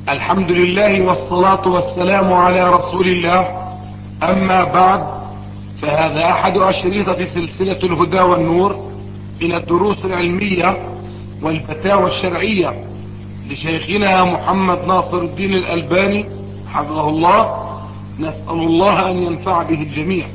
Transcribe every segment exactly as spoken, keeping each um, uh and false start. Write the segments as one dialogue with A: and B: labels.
A: الحمد لله والصلاة والسلام على رسول الله. أما بعد، فهذا أحد أشرطة سلسلة الهدى والنور إلى الدروس العلمية والفتاوى الشرعية لشيخنا محمد ناصر الدين الألباني حفظه الله. نسأل الله أن ينفع به الجميع.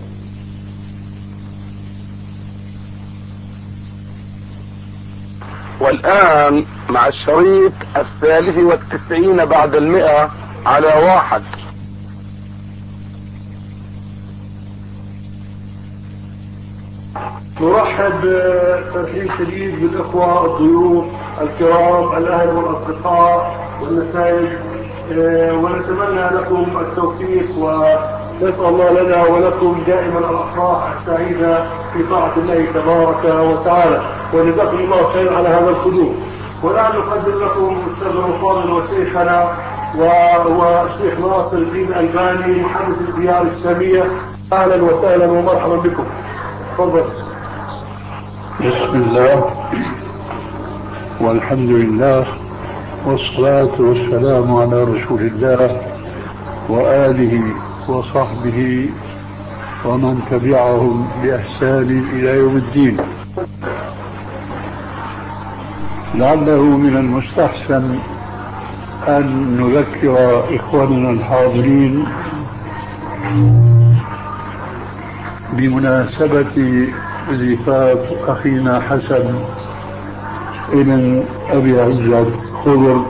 B: والآن مع الشريط الثالث والتسعين بعد المئة على واحد.
C: نرحب ترحيب شديد بالإخوة الضيوف الكرام الأهل والأصدقاء والنسايب، ونتمنى لكم التوفيق ونسأل الله لنا ولكم دائما الأفراح السعيدة في طاعة الله تبارك وتعالى، وجزاكم الله خير على هذا الحضور. والآن نقدم لكم أستاذنا الفاضل وشيخنا وهو الشيخ ناصر الدين الألباني محدث الديار الإسلامية. أهلا وسهلا ومرحبا بكم. تفضل.
D: بسم الله والحمد لله والصلاة والسلام على رسول الله وآله وصحبه ومن تبعهم بإحسان إلى يوم الدين. لعله من المستحسن أن نذكر إخواننا الحاضرين بمناسبة زفاف أخينا حسن ابن أبي عزة خضر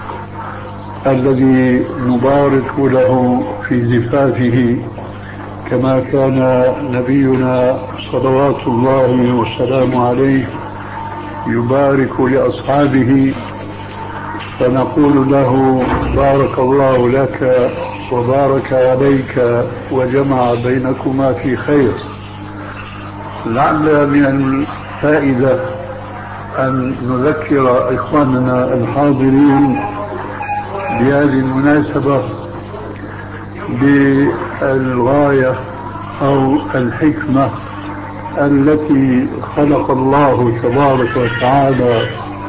D: الذي نبارك له في زفافه، كما كان نبينا صلوات الله وسلامه عليه يبارك لأصحابه، فنقول له بارك الله لك وبارك عليك وجمع بينكما في خير. لعل من الفائدة أن نذكر إخواننا الحاضرين بهذه المناسبة بالغاية أو الحكمة التي خلق الله تبارك وتعالى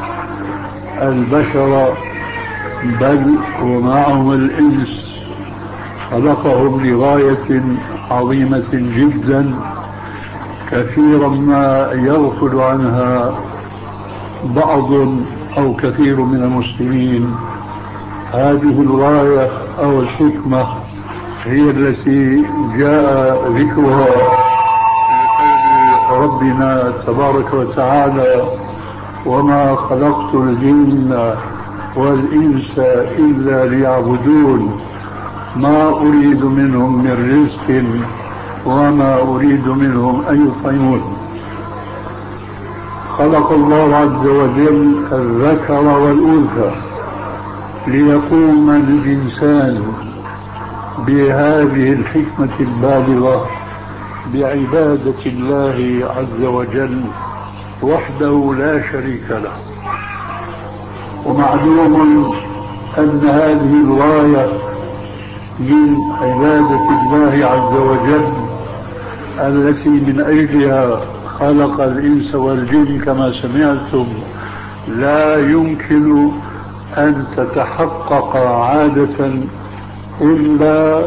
D: البشر، بل ومعهم الإنس، خلقهم لغاية عظيمة جدا كثيرا ما يغفل عنها بعض أو كثير من المسلمين. هذه الغاية أو الحكمة هي التي جاء ذكرها في ربنا تبارك وتعالى: وما خلقت الجن والإنس إلا ليعبدون ما أريد منهم من رزق وما أريد منهم أن يطعمون. خلق الله عز وجل الذكر والأنثى ليقوم الإنسان بهذه الحكمة البالغة بعبادة الله عز وجل وحده لا شريك له. ومعلوم أن هذه الغاية من عبادة الله عز وجل التي من أجلها خلق الإنس والجن كما سمعتم لا يمكن أن تتحقق عادة إلا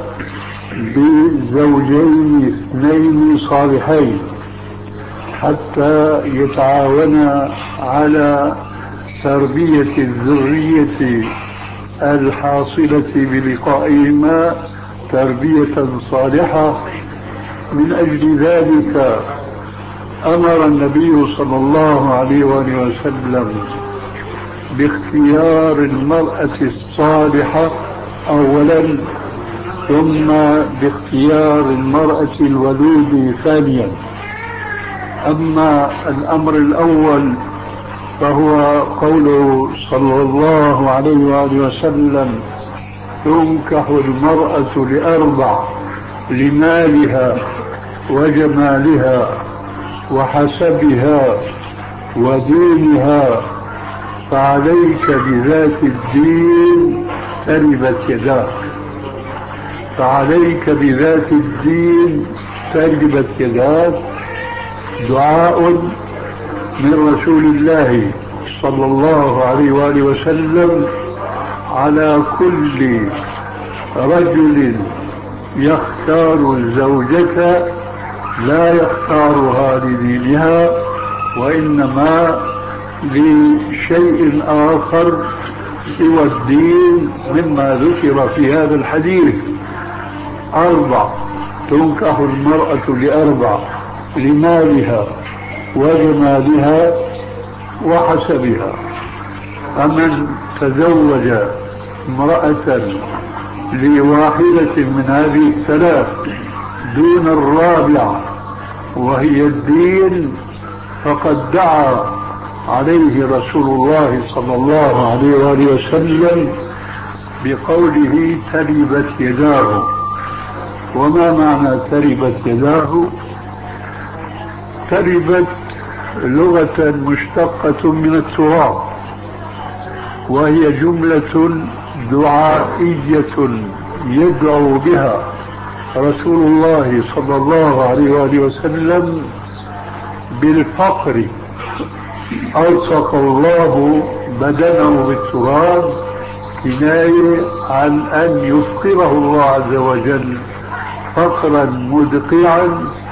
D: بزوجين اثنين صالحين حتى يتعاونا على تربية الذرية الحاصلة بلقائهما تربية صالحة. من أجل ذلك أمر النبي صلى الله عليه وآله وسلم باختيار المرأة الصالحة أولا، ثم باختيار المرأة الولود ثانيا. أما الأمر الأول فهو قوله صلى الله عليه وآله وسلم: تنكح المرأة لأربع: لمالها وجمالها وحسبها ودينها، فعليك بذات الدين تربت يداك. فعليك بذات الدين تربت يداك. دعاء من رسول الله صلى الله عليه وآله وسلم على كل رجل يختار الزوجة لا يختارها لدينها وإنما لشيء آخر سوى الدين مما ذكر في هذا الحديث. أربع: تنكح المرأة لأربع: لمالها وجمالها وحسبها. فمن تزوج امرأة لواحدة من هذه الثلاث دون الرابعة وهي الدين فقد دعا عليه رسول الله صلى الله عليه وآله وسلم بقوله تربت يداه. وما معنى تربت يداه؟ تربت لغة مشتقة من التراب، وهي جملة دعائية يدعو بها رسول الله صلى الله عليه وآله وسلم بالفقر. ألصق الله بدنه بالتراب كناية عن أن يفقره الله عز وجل فقرا مدقعا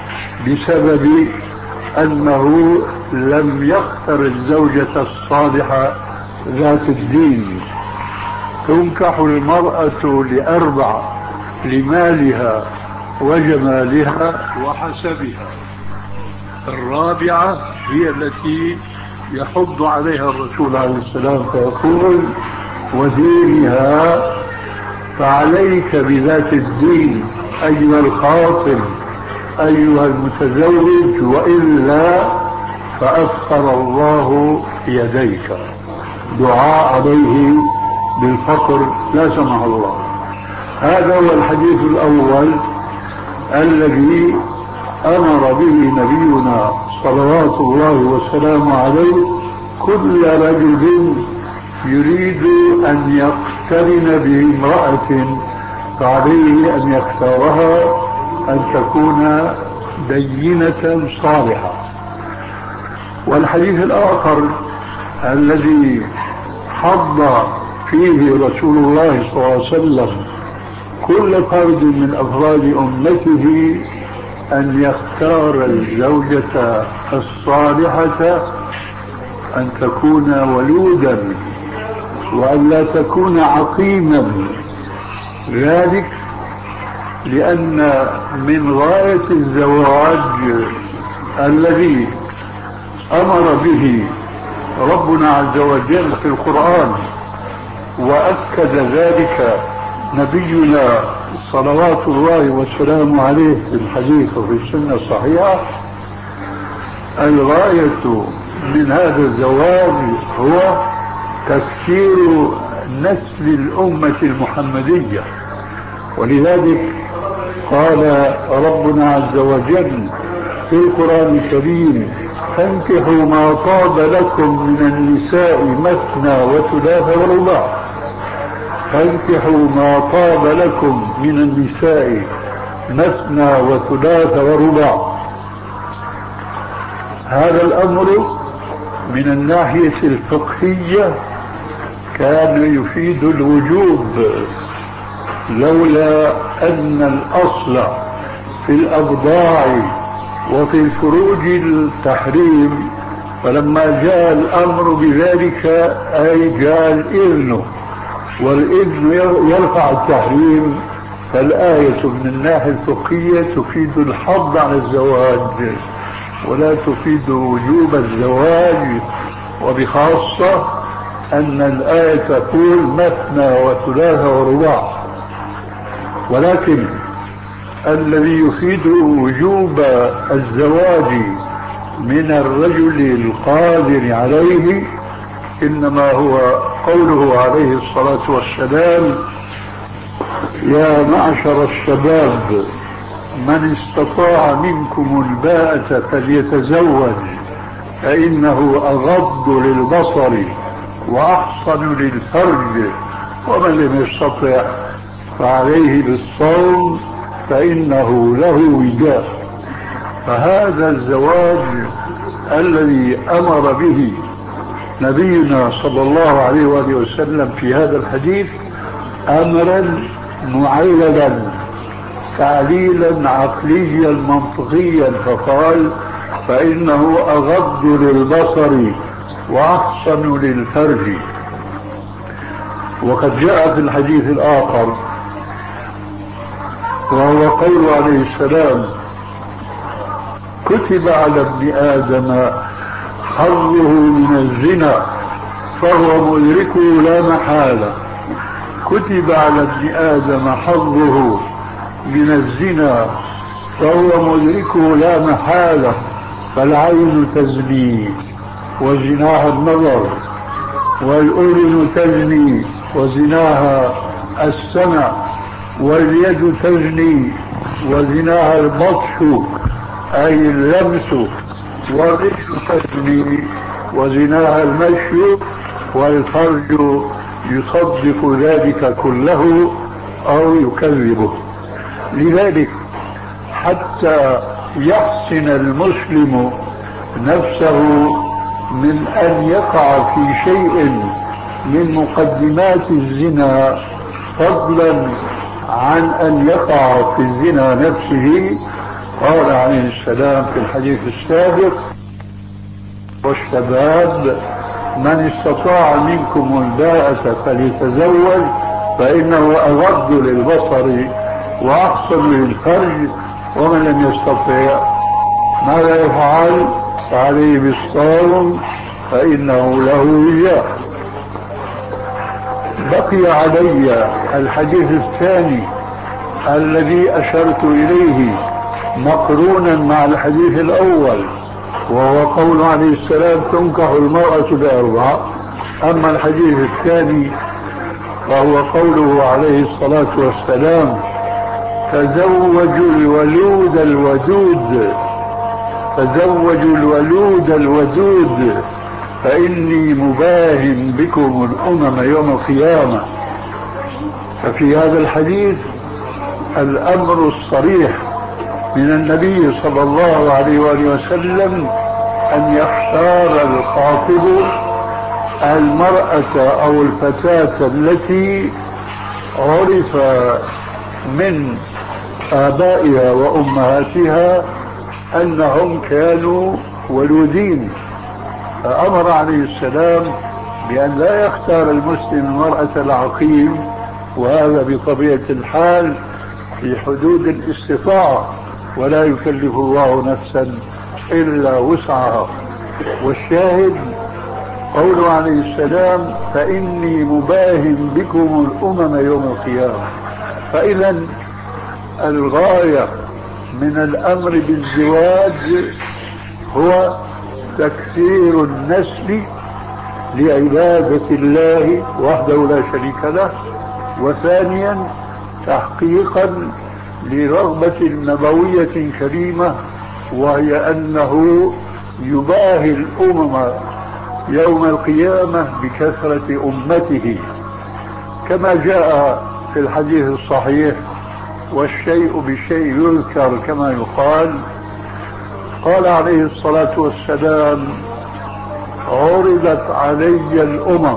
D: بسبب أنه لم يختر الزوجة الصالحة ذات الدين. تنكح المرأة لأربع: لمالها وجمالها وحسبها. الرابعة هي التي يحض عليها الرسول عليه السلام فيقول ودينها. فعليك بذات الدين أيها الخاطب أيها المتزوج، وإلا فأفقر الله يديك. دعاء عليه بالفقر لا سمح الله. هذا هو الحديث الأول الذي أمر به نبينا صلوات الله وسلامه عليه كل رجل يريد أن يقترن بامرأة فعليه أن يختارها أن تكون دينة صالحة. والحديث الآخر الذي حض فيه رسول الله صلى الله عليه وسلم كل فرد من أفراد أمته أن يختار الزوجة الصالحة أن تكون ولودا وأن لا تكون عقيما. ذلك لأن من غاية الزواج الذي أمر به ربنا عز وجل في القرآن وأكد ذلك نبينا صلوات الله وسلامه عليه في الحديث وفي السنة الصحيحة. الغاية من هذا الزواج هو تفكير نسل الأمة المحمدية. ولذلك قال ربنا عز وجل في القرآن الكريم فانكحوا ما طاب لكم من النساء مثنى وثلاث ورباع. فانكحوا ما طاب لكم من النساء مثنى وثلاث ورباع. هذا الأمر من الناحية الفقهية كان يفيد الوجوب، لولا أن الأصل في الأبضاع وفي الفروج التحريم، فلما جاء الأمر بذلك أي جاء الإذن، والإذن يرفع التحريم. فالآية من الناحية الفقهية تفيد الحظ على الزواج ولا تفيد وجوب الزواج، وبخاصة أن الآية تقول مثنى وثلاث ورباع. ولكن الذي يفيد وجوب الزواج من الرجل القادر عليه إنما هو قوله عليه الصلاة والسلام يا معشر الشباب من استطاع منكم الباءة فليتزوج فإنه أغض للبصر وأحصن للفرج ومن لم يستطع فعليه بالصوم فإنه له وجاء. فهذا الزواج الذي أمر به نبينا صلى الله عليه وآله وسلم في هذا الحديث أمرا معللا تعليلا عقليا منطقيا، فقال فإنه أغض للبصر وأحصن للفرج. وقد جاء في الحديث الآخر وهو قول عليه السلام كتب على ابن آدم حظه من الزنا فهو مدركه لا محالة. كتب على ابن آدم حظه من الزنا فهو مدركه لا محالة، فالعين تزني وزناها النظر، والأذن تزني وزناها السمع، واليد تزني وزناها البطش أي اللمس، والرجل تزني وزناها المشي، والفرج يصدق ذلك كله أو يكذبه. لذلك حتى يحسن المسلم نفسه من أن يقع في شيء من مقدمات الزنا، فضلا عن أن يقع في الزنا نفسه، قال عليه السلام في الحديث السابق والشباب من استطاع منكم الباءة فليتزوج فإنه أغض للبصر وأحسن للفرج، ومن لم يستطع ماذا يفعل؟ فعليه بالصوم فإنه له وجاء. بقي علي الحديث الثاني الذي أشرت إليه مقرونا مع الحديث الأول، وهو قول عليه السلام تنكح المرأة بأربع. أما الحديث الثاني وهو قوله عليه الصلاة والسلام تزوجوا الولود الودود، تزوجوا الولود الودود فإني مباهن بكم الأمم يوم القيامة. ففي هذا الحديث الأمر الصريح من النبي صلى الله عليه وآله وسلم أن يختار الخاطب المرأة أو الفتاة التي عرف من آبائها وأمهاتها أنهم كانوا ولودين. فأمر عليه السلام بأن لا يختار المسلم المرأة العقيم، وهذا بطبيعة الحال في حدود الاستطاعة، ولا يكلف الله نفسا إلا وسعها. والشاهد قوله عليه السلام فإني مباهن بكم الأمم يوم القيامة. فإذا الغاية من الأمر بالزواج هو تكثير النسل لعبادة الله وحده لا شريك له، وثانيا تحقيقا لرغبة نبوية كريمة، وهي أنه يباهي الأمم يوم القيامة بكثرة أمته، كما جاء في الحديث الصحيح والشيء بالشيء يذكر كما يقال. قال عليه الصلاة والسلام عرضت علي الأمم،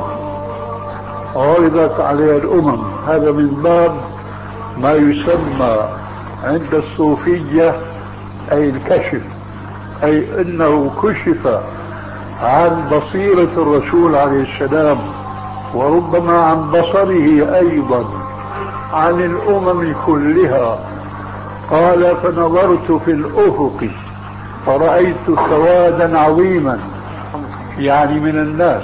D: عرضت علي الأمم، هذا من باب ما يسمى عند الصوفية أي الكشف، أي أنه كشف عن بصيرة الرسول عليه السلام، وربما عن بصره أيضا عن الأمم كلها. قال فنظرت في الأفق فرأيت سوادا عظيما، يعني من الناس،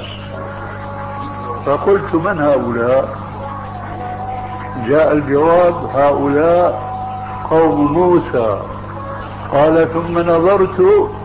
D: فقلت من هؤلاء؟ جاء الجواب هؤلاء قوم موسى. قال ثم نظرت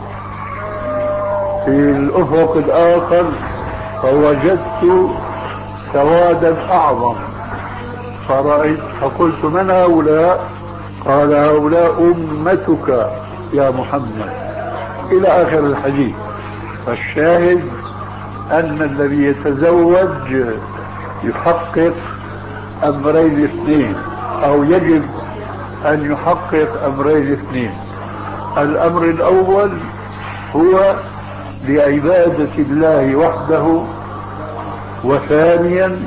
D: في الأفق الآخر فوجدت سوادا أعظم، فرأيت فقلت من هؤلاء؟ قال هؤلاء أمتك يا محمد، إلى آخر الحديث. فالشاهد أن الذي يتزوج يحقق أمرين اثنين، أو يجب أن يحقق أمرين اثنين. الأمر الأول هو لعبادة الله وحده، وثانيا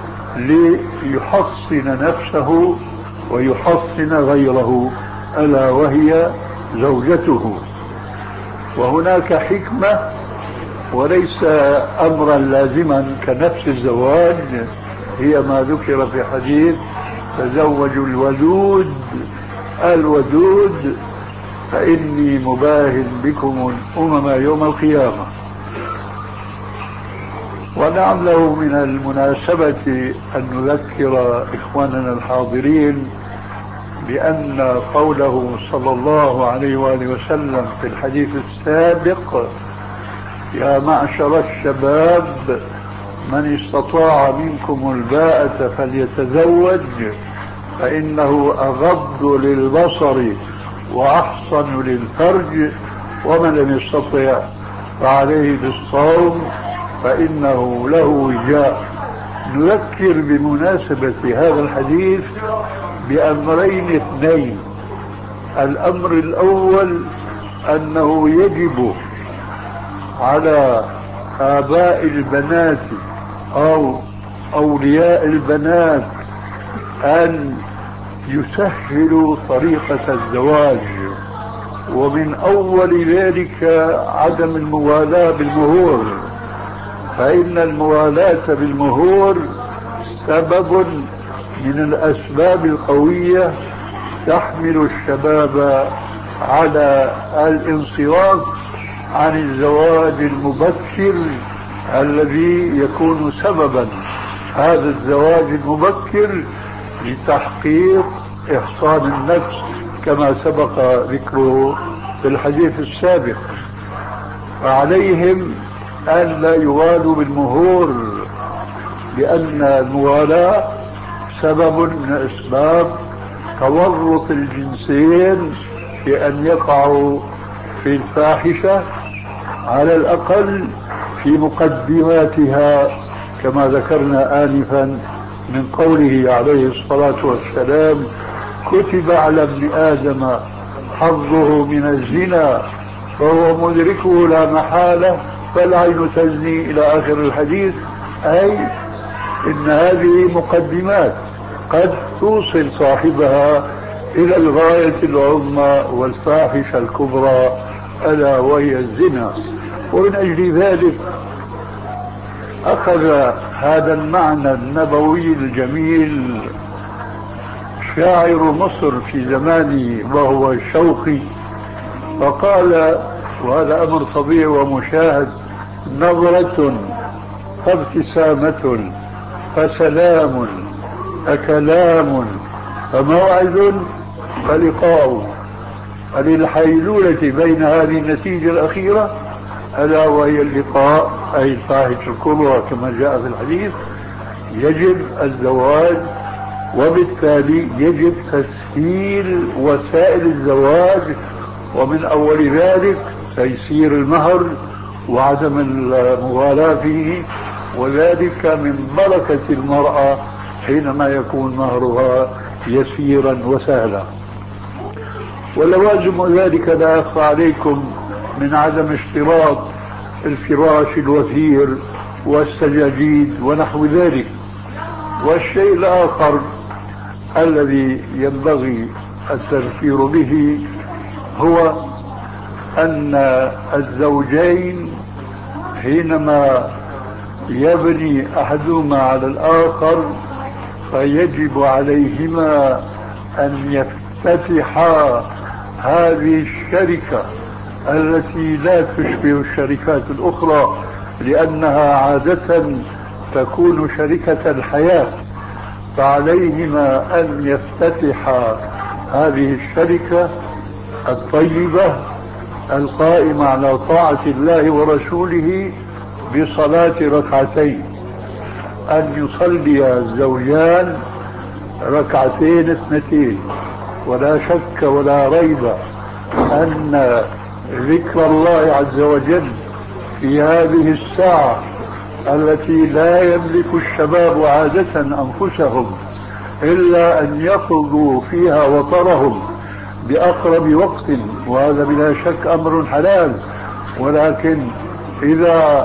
D: ليحصن نفسه ويحصن غيره ألا وهي زوجته. وهناك حكمة وليس أمرا لازما كنفس الزواج، هي ما ذكر في حديث تزوجوا الودود الودود فإني مباهن بكم الأمم يوم القيامة. ونعمله من المناسبة أن نذكر إخواننا الحاضرين بأن قوله صلى الله عليه وآله وسلم في الحديث السابق: يا معشر الشباب من استطاع منكم الباءة فليتزوج فإنه أغض للبصر وأحصن للفرج، ومن لم يستطع فعليه بالصوم فإنه له وجاء. نذكر بمناسبة هذا الحديث بأمرين اثنين. الأمر الأول أنه يجب على آباء البنات أو أولياء البنات أن يسهلوا طريقة الزواج، ومن أول ذلك عدم الموالاة بالمهور، فإن الموالاة بالمهور سبب من الأسباب القوية تحمل الشباب على الانصراف عن الزواج المبكر الذي يكون سببا هذا الزواج المبكر لتحقيق إحصان النفس كما سبق ذكره في الحديث السابق. فعليهم أن لا يوالوا بالمهور، لأن الموالاة سبب من أسباب تورط الجنسين في أن يقعوا في الفاحشة، على الأقل في مقدماتها، كما ذكرنا آنفا من قوله عليه الصلاة والسلام: كتب على ابن آدم حظه من الزنا فهو مدركه لا محالة فالعين تزني إلى آخر الحديث. أي إن هذه مقدمات قد توصل صاحبها إلى الغاية العظمى والفاحشة الكبرى ألا وهي الزنا. ومن أجل ذلك أخذ هذا المعنى النبوي الجميل شاعر مصر في زمانه وهو شوقي، فقال، وهذا أمر طبيعي ومشاهد: نظرة فابتسامة فسلام فكلام فموعد فلقاء. فللحيلولة بين هذه النتيجة الأخيرة ألا وهي اللقاء، أي الفاحشة الكبرى كما جاء في الحديث، يجب الزواج، وبالتالي يجب تسهيل وسائل الزواج، ومن أول ذلك تيسير المهر وعدم المغالاة فيه، وذلك من بركة المرأة حينما يكون مهرها يسيرا وسهلا. ولوازم ذلك لا يخفى عليكم من عدم اشتراط الفراش الوثير والسجاجيد ونحو ذلك. والشيء الآخر الذي ينبغي التذكير به هو أن الزوجين حينما يبني أحدهما على الآخر فيجب عليهما أن يفتتحا هذه الشركة التي لا تشبه الشركات الأخرى، لأنها عادة تكون شركة الحياة، فعليهما أن يفتتحا هذه الشركة الطيبة القائمة على طاعة الله ورسوله بصلاة ركعتين، أن يصلي الزوجان ركعتين اثنتين. ولا شك ولا ريب أن ذكر الله عز وجل في هذه الساعة التي لا يملك الشباب عادة أنفسهم إلا أن يقضوا فيها وطرهم بأقرب وقت، وهذا بلا شك أمر حلال، ولكن إذا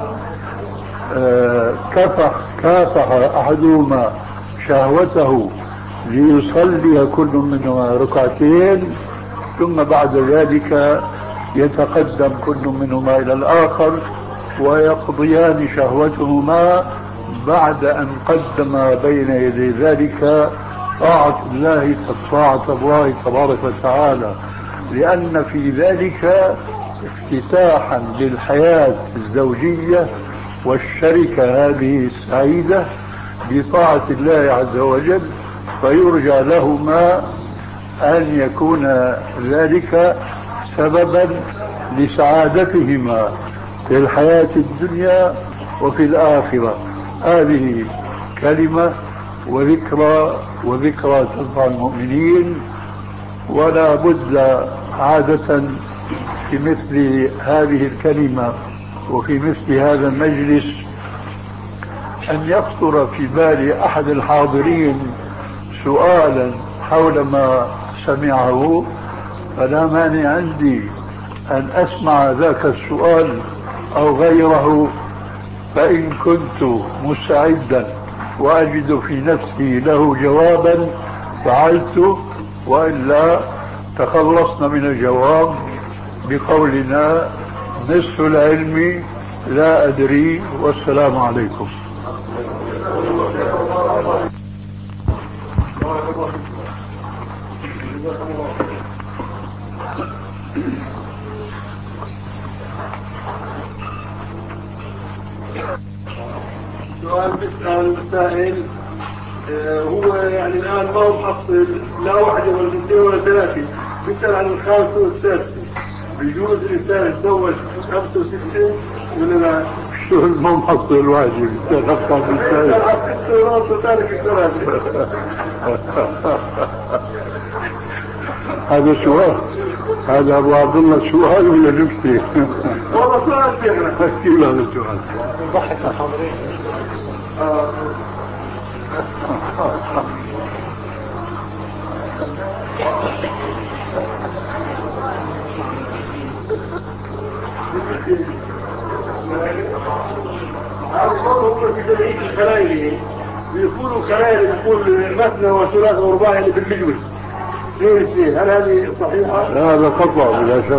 D: كافح كافح أحدهما شهوته ليصلي كل منهما ركعتين، ثم بعد ذلك يتقدم كل منهما إلى الآخر ويقضيان شهوتهما بعد أن قدم بين يدي ذلك طاعة الله طاعة الله تبارك وتعالى، لأن في ذلك افتتاحا للحياة الزوجية والشركة هذه السعيدة بطاعة الله عز وجل، فيرجى لهما أن يكون ذلك سببا لسعادتهما في الحياة الدنيا وفي الآخرة. هذه كلمة وذكرى وذكرى تنفع المؤمنين، ولا بد عادة في مثل هذه الكلمة وفي مثل هذا المجلس أن يخطر في بال أحد الحاضرين سؤالا حول ما سمعه، فلا مانع عندي أن أسمع ذاك السؤال أو غيره، فإن كنت مستعدا وأجد في نفسي له جوابا فعلت، وإلا تخلصنا من الجواب بقولنا نصف العلم لا أدري والسلام عليكم.
C: سؤال بيسأل السائل آه هو يعني الآن ما هو محصل لا واحدة ولا اثنتين ولا ثلاثة، بيسأل عن الخامسة والسادسة، بيجوز الإنسان يتزوج خمسة وستة ولا لا؟
D: شو المحصل الواجب؟ بيسأل أكثر من
C: بيسأل على ستة ونص وتارك الثلاثة.
D: هذا سؤال، هذا أبو عبد الله سؤال ولا نكتة؟
C: والله سؤال شيخنا.
D: كيف هذا سؤال؟
C: ضحك الحاضرين. هذا في جمعية الخلايلي بيقولوا خلايلي بيقول مثنى وثلاث ورباع يعني بالمجوز اثنين اثنين، هل هذه صحيحة؟
D: لا هذا خطأ بلا شك.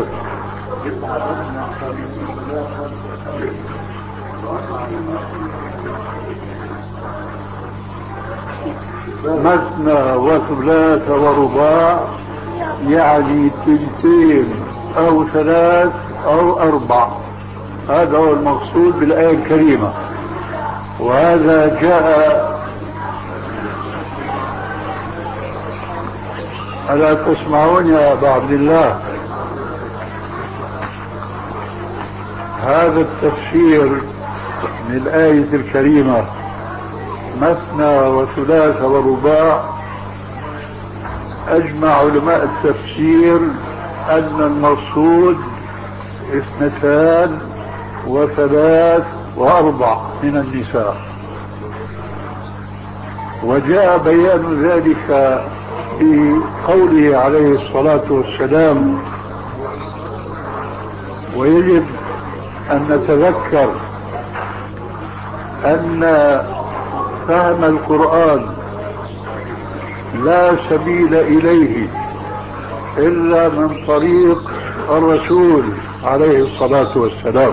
D: مثنى وثلاث ورباع يعني تلتين أو ثلاث أو أربع، هذا هو المقصود بالآية الكريمة. وهذا جاء، ألا تسمعون يا أبا عبد الله؟ هذا التفسير من الآية الكريمة مثنى وثلاث ورباع، أجمع علماء التفسير أن المقصود اثنتان وثلاث وأربع من النساء، وجاء بيان ذلك في قوله عليه الصلاة والسلام. ويجب أن نتذكر أن فهم القرآن لا سبيل إليه إلا من طريق الرسول عليه الصلاة والسلام،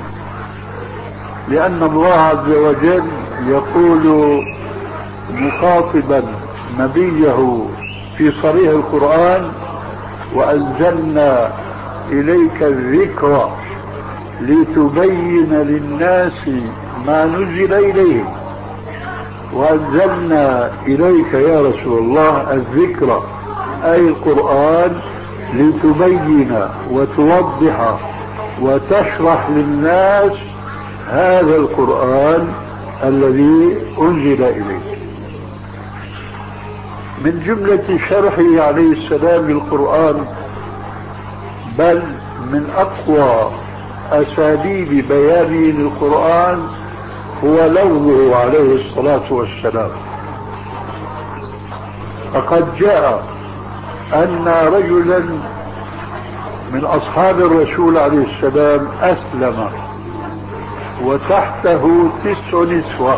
D: لأن الله عز وجل يقول مخاطبا نبيه في صريح القرآن: وأنزلنا إليك الذكر لتبين للناس ما نزل إليهم. وأنزلنا إليك يا رسول الله الذكر أي القرآن لتبين وتوضح وتشرح للناس هذا القرآن الذي أنزل إليك. من جملة شرحه عليه السلام للقرآن، بل من أقوى أساليب بيانه للقرآن، هو لفظه عليه الصلاة والسلام. فقد جاء أن رجلا من أصحاب الرسول عليه السلام أسلم وتحته تسع نسوة.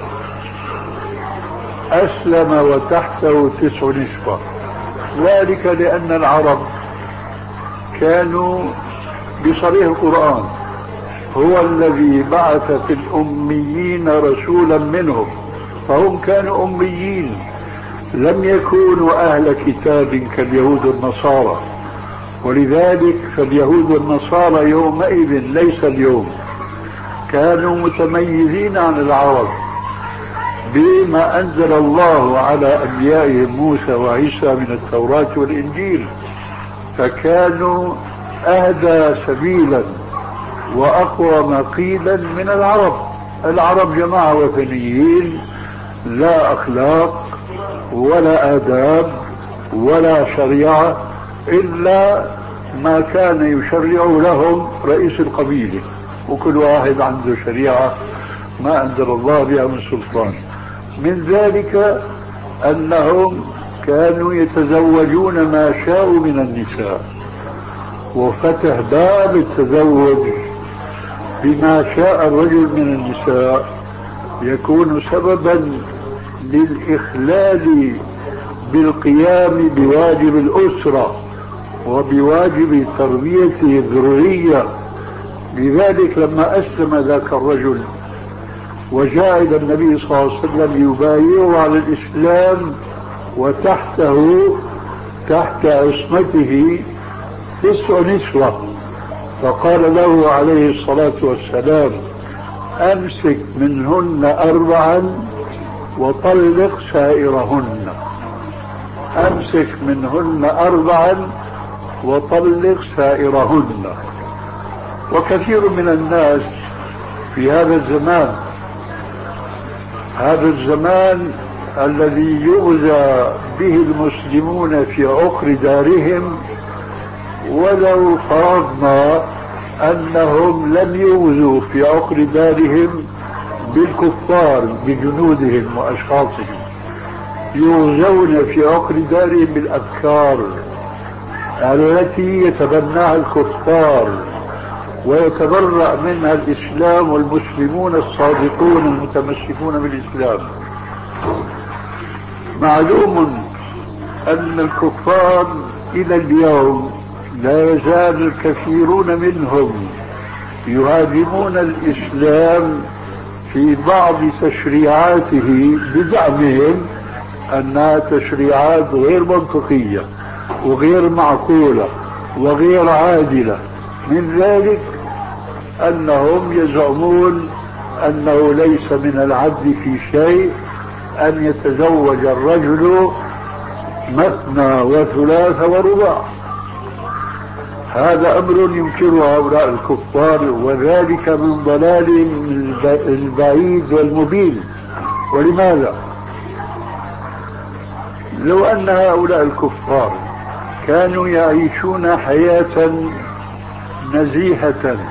D: أسلم وتحته تسع نسوة، ذلك لأن العرب كانوا بصريح القرآن هو الذي بعث في الأميين رسولا منهم، فهم كانوا أميين، لم يكونوا أهل كتاب كاليهود والنصارى. ولذلك فاليهود والنصارى يومئذ ليس اليوم كانوا متميزين عن العرب بما أنزل الله على أنبيائهم موسى وعيسى من التوراة والإنجيل، فكانوا أهدى سبيلا وأقوى مقيلا من العرب. العرب جماعة وثنيين، لا أخلاق ولا آداب ولا شريعة إلا ما كان يشرع لهم رئيس القبيلة، وكل واحد عنده شريعة ما أنزل الله بها من سلطان. من ذلك أنهم كانوا يتزوجون ما شاءوا من النساء، وفتح باب التزوج بما شاء الرجل من النساء يكون سببا للإخلال بالقيام بواجب الأسرة وبواجب تربية الذرية. لذلك لما أسلم ذاك الرجل وجاء إلى النبي صلى الله عليه وسلم يبايعه على الإسلام وتحته تحت عصمته تسع نسوة، فقال له عليه الصلاة والسلام: أمسك منهن أربعا وطلق سائرهن. أمسك منهن أربعا وطلق سائرهن. وكثير من الناس في هذا الزمان هذا الزمان الذي يؤذى به المسلمون في عقر دارهم، ولو فرضنا أنهم لم يؤذوا في عقر دارهم بالكفار بجنودهم وأشخاصهم، يؤذون في عقر دارهم بالأفكار التي يتبناها الكفار ويتبرأ منها الإسلام والمسلمون الصادقون المتمسكون بالإسلام. معلوم أن الكفار إلى اليوم لا يزال الكثيرون منهم يهاجمون الإسلام في بعض تشريعاته بزعمهم أنها تشريعات غير منطقية وغير معقولة وغير عادلة. من ذلك أنهم يزعمون أنه ليس من العدل في شيء أن يتزوج الرجل مثنى وثلاث ورباع. هذا أمر ينكره هؤلاء الكفار، وذلك من ضلالهم البعيد والمبين. ولماذا؟ لو أن هؤلاء الكفار كانوا يعيشون حياة نزيهة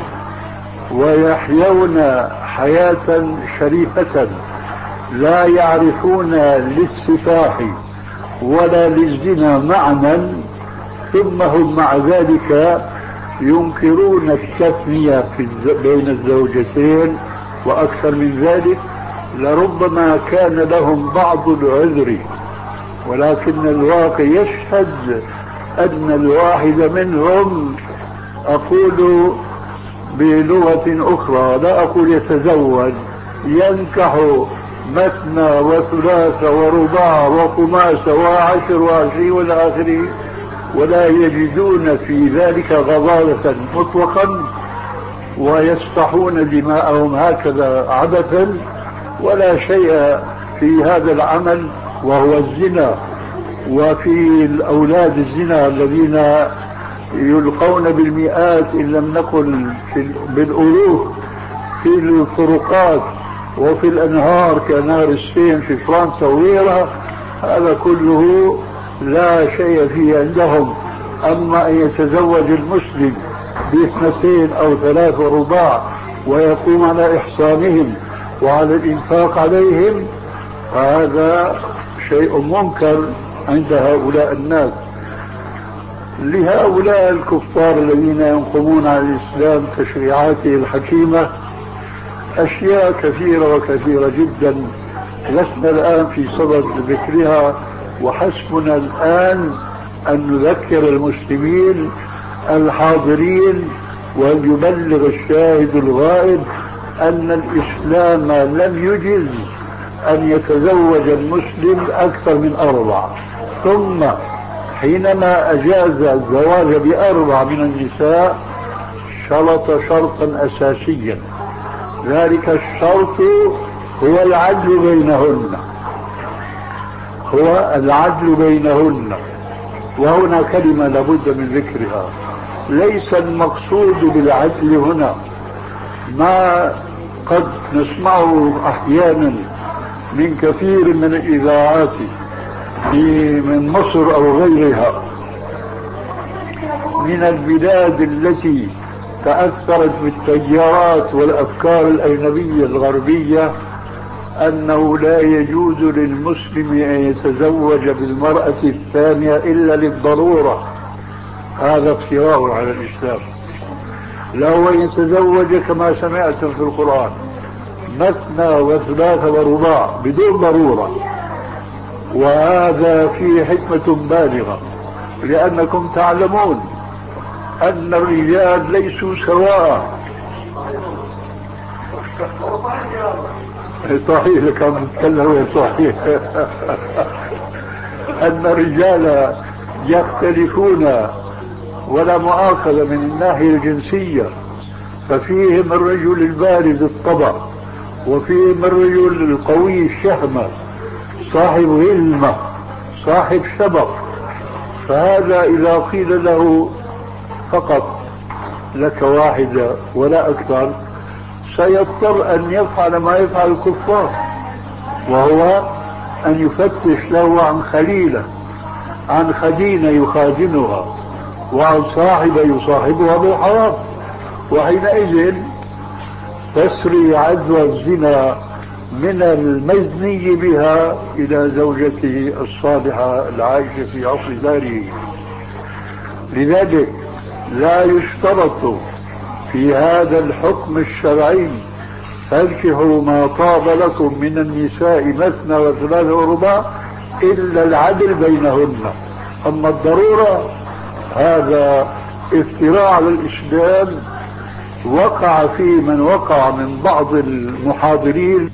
D: ويحيون حياة شريفة لا يعرفون للسفاح ولا للزنا معنى، ثم هم مع ذلك ينكرون التثنية بين الزوجتين وأكثر من ذلك، لربما كان لهم بعض العذر، ولكن الواقع يشهد أن الواحد منهم، أقول بلغة أخرى لا أقول يتزوج، ينكح مثنى وثلاث ورباع وخماس وعشر وعشرين والى آخره، ولا يجدون في ذلك غضاضة مطلقا، ويسفحون دماءهم هكذا عبثا، ولا شيء في هذا العمل وهو الزنا. وفي الأولاد الزنا الذين يلقون بالمئات إن لم نقل بالألوف في الطرقات وفي الأنهار كنهر السين في فرنسا وغيرها، هذا كله لا شيء فيه عندهم. أما أن يتزوج المسلم باثنتين أو ثلاث ورباع ويقوم على إحصانهم وعلى الإنفاق عليهم، هذا شيء منكر عند هؤلاء الناس. لهؤلاء الكفار الذين ينقمون على الإسلام تشريعاته الحكيمة أشياء كثيرة وكثيرة جدا لسنا الآن في صدد ذكرها، وحسبنا الآن أن نذكر المسلمين الحاضرين وأن يبلغ الشاهد الغائب أن الإسلام لم يجز أن يتزوج المسلم أكثر من أربع، ثم حينما أجاز الزواج بأربع من النساء شرط شرطا أساسيا، ذلك الشرط هو العدل بينهن، هو العدل بينهن. وهنا كلمة لابد من ذكرها، ليس المقصود بالعدل هنا ما قد نسمعه أحيانا من كثير من الإذاعات من مصر أو غيرها من البلاد التي تأثرت بالتيارات والأفكار الأجنبية الغربية، أنه لا يجوز للمسلم أن يتزوج بالمرأة الثانية إلا للضرورة. هذا افتراء على الإسلام. لو يتزوج كما سمعتم في القرآن مثنى وثلاث ورباع بدون ضرورة، وهذا فيه حكمة بالغة، لأنكم تعلمون أن الرجال ليسوا سواء. صحيح كم تكلموا صحيح. أن الرجال يختلفون ولا مؤاخذة من الناحية الجنسية، ففيهم الرجل البارد الطبع، وفيهم الرجل القوي الشهمة صاحب علمة صاحب سبق. فهذا إذا قيل له فقط لك واحدة ولا أكثر سيضطر أن يفعل ما يفعل الكفار، وهو أن يفتش له عن خليلة، عن خدينة يخادنها، وعن صاحبة يصاحبها بالحرام، وحينئذ تسري عدوى الزنا من المزني بها إلى زوجته الصالحة العائشة في عصر داره. لذلك لا يشترط في هذا الحكم الشرعي فانكحوا ما طاب لكم من النساء مثنى وثلاث ورباع إلا العدل بينهن. أما الضرورة هذا افتراء على الإسلام وقع فيه من وقع من بعض المحاضرين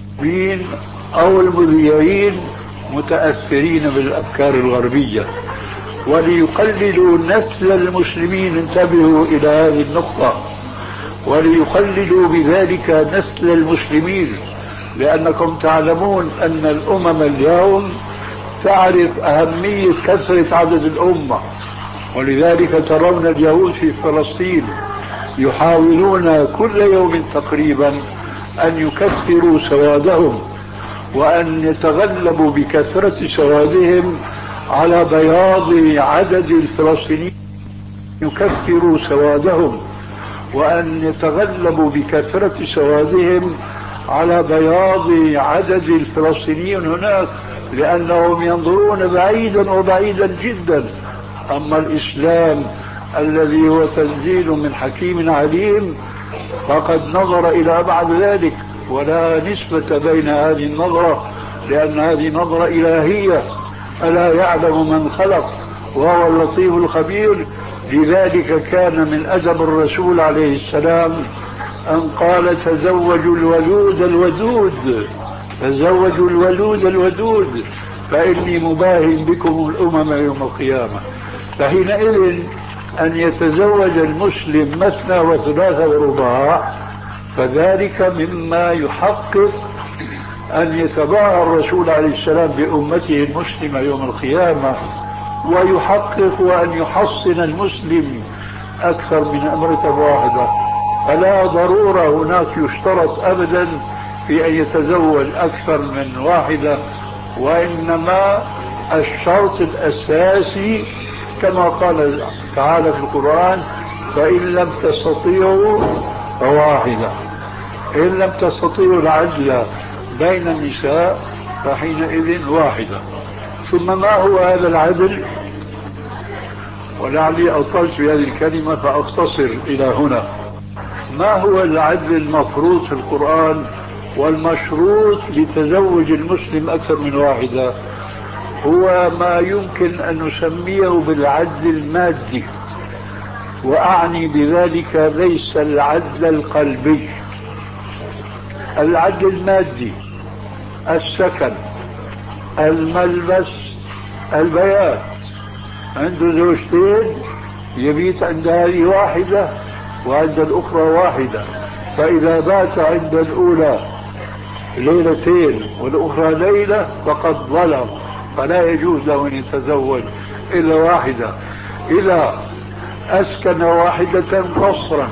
D: أو المذيعين متأثرين بالأفكار الغربية، وليقلدوا نسل المسلمين. انتبهوا إلى هذه النقطة، وليقلدوا بذلك نسل المسلمين، لأنكم تعلمون أن الأمم اليوم تعرف أهمية كثرة عدد الأمة، ولذلك ترون اليهود في فلسطين يحاولون كل يوم تقريبا أن يكثروا سوادهم وأن يتغلبوا بكثرة سوادهم على بياض عدد الفلسطينيين يكثروا سوادهم وأن يتغلبوا بكثرة سوادهم على بياض عدد الفلسطينيين هناك، لأنهم ينظرون بعيدا وبعيدا جدا. أما الإسلام الذي هو تنزيل من حكيم عليم فقد نظر إلى أبعد ذلك، ولا نسبة بين هذه النظرة، لأن هذه نظرة إلهية، ألا يعلم من خلق وهو اللطيف الخبير. لذلك كان من أدب الرسول عليه السلام أن قال تزوجوا الولود الودود، تزوجوا الولود الودود فإني مباهن بكم الأمم يوم القيامة. فحينئذ أن يتزوج المسلم مثنى وثلاث ورباع فذلك مما يحقق أن يتباهى الرسول عليه السلام بأمته المسلمة يوم القيامة، ويحقق أن يحصن المسلم أكثر من امرأة واحدة. فلا ضرورة هناك يشترط أبدا في أن يتزوج أكثر من واحدة، وإنما الشرط الأساسي كما قال تعالى في القرآن فإن لم تستطيعوا فواحدة، إن لم تستطيعوا العدل بين النساء فحينئذ واحدة. ثم ما هو هذا العدل؟ ولعلي أطلت في هذه الكلمة فأختصر إلى هنا.
E: ما هو العدل المفروض في القرآن والمشروط لتزوج المسلم أكثر من واحدة؟ هو ما يمكن أن نسميه بالعدل المادي، وأعني بذلك ليس العدل القلبي. العدل المادي: السكن، الملبس، البيات. عنده زوجتين، يبيت عند هذه واحدة وعند الأخرى واحدة، فإذا بات عند الأولى ليلتين والأخرى ليلة فقد ظلم، فلا يجوز له أن يتزوج إلا واحدة. إذا أسكن واحدة قصرا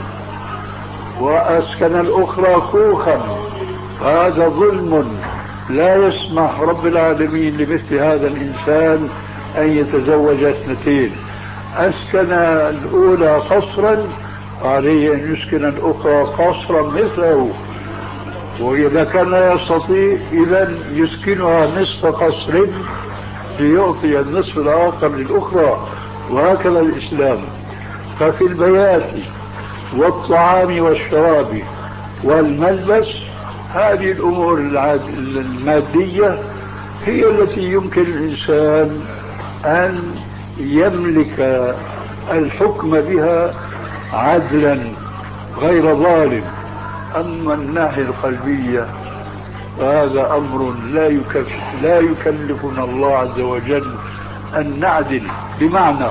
E: وأسكن الأخرى كوخا هذا ظلم، لا يسمح رب العالمين لمثل هذا الإنسان أن يتزوج اثنتين. أسكن الأولى قصرا عليه أن يسكن الأخرى قصرا مثله، وإذا كان لا يستطيع إذا يسكنها نصف قصر ليعطي النصف الآخر للأخرى، وهكذا الإسلام. ففي البيات والطعام والشراب والملبس هذه الأمور المادية هي التي يمكن الإنسان أن يملك الحكم بها عدلا غير ظالم. أما الناحية القلبية فهذا أمر لا يكلف لا يكلفنا الله عز وجل أن نعدل. بمعنى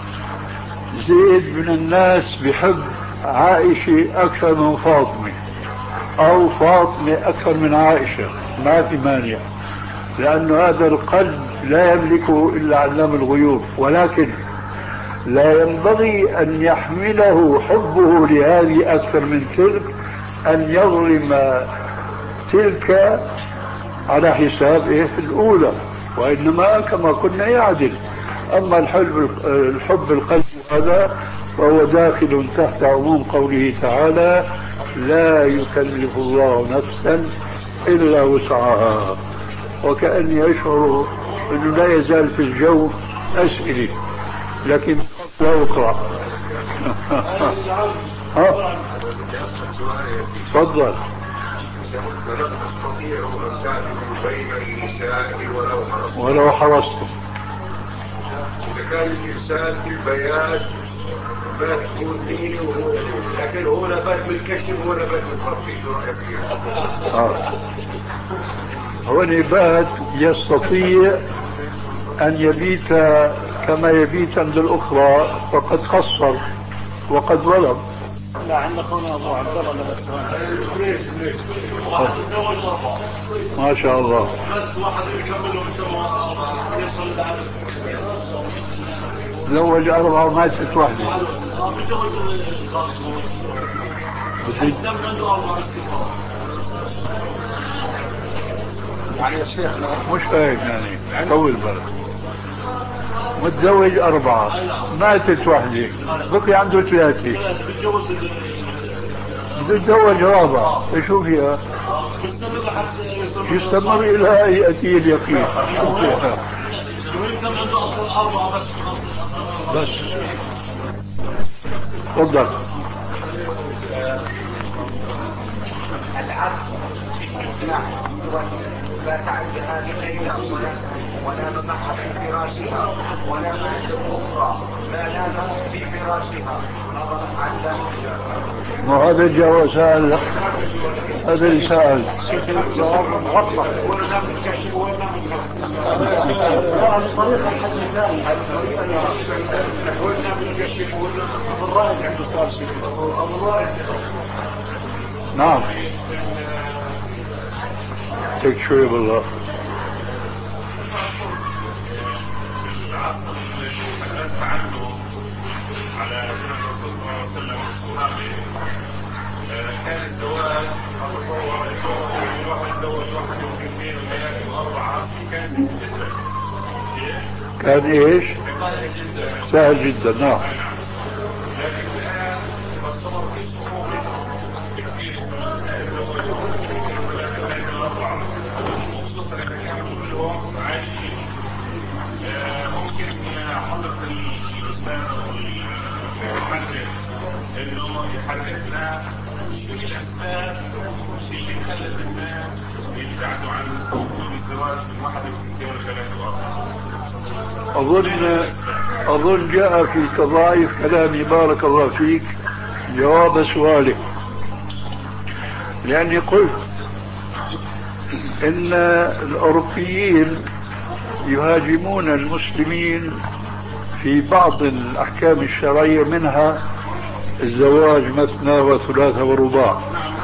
E: زيد من الناس بحب عائشة أكثر من فاطمة، أو فاطمة أكثر من عائشة، ما في مانع، لأن هذا القلب لا يملكه إلا علام الغيوب، ولكن لا ينبغي أن يحمله حبه لهذه أكثر من تلك أن يظلم تلك على حساب إيه الأولى، وإنما كما قلنا يعدل. أما الحب الحب القلب هذا فهو داخل تحت عموم قوله تعالى: لا يكلف الله نفسا إلا وسعها. وكأني أشعر أنه لا يزال في الجو أسئلة، لكن لا أقرأ. ها تفضل. ولو حرصتم.
F: إذا كان الإنسان في البيات ما تكون ديني وهو لكن هو نبات بالكشف وهو نبات بالخطي، شو رأيك فيه؟
E: آه. هو نبات يستطيع أن يبيت كما يبيت عند الأخرى، فقد قصر وقد ظلم.
C: لا عند اخونا ابو عبد الله
E: ما شاء الله. تزوج أربعة وماتت واحدة.
C: يعني يا شيخ
E: مش فاهم يعني طول بالك. متزوج أربعة ماتت واحدة بقي عنده ثلاثة، يتزوج رابعة شو فيها؟ يستمر إلى أن يأتي اليقين. بس تفضل.
F: لا تعرف هذه الليلة ولا نمح في فراشها ولا مع الأخرى ما لا نمح في فراشها نظرا عن ذلك.
E: ما هذا الجواب سأل، هذا اللي سأل.
C: الجواب مغطى ولا من كشف ولا من لا طريقة حل ثاني ولا من كشف ولا الرائد عنده سؤال شيء.
E: نعم تكشوي بالله.
G: العصر الذي تحدثت عنه على سنة الرسول صلى الله عليه وسلم الصحابي كان الزواج أتصور أنه واحد يتزوج واحد واثنين وثلاثة وأربعة كان جدا.
E: كان إيش؟ سهل جدا. نعم.
G: لكن الآن الصبر في الصعوبة كثير كلهم عايشين. ممكن حضرة الأستاذ والمهندس إنه يحركنا الأسباب اللي خلت الناس يبتعدوا عن وجود الزواج من واحد واثنين وثلاثة وأربعة؟
E: أظن أظن جاء في تضاعيف كلامي بارك الله فيك جواب سؤالك، لأني قلت إن الأوروبيين يهاجمون المسلمين في بعض الأحكام الشرعية، منها الزواج مثنى وثلاثة ورباع.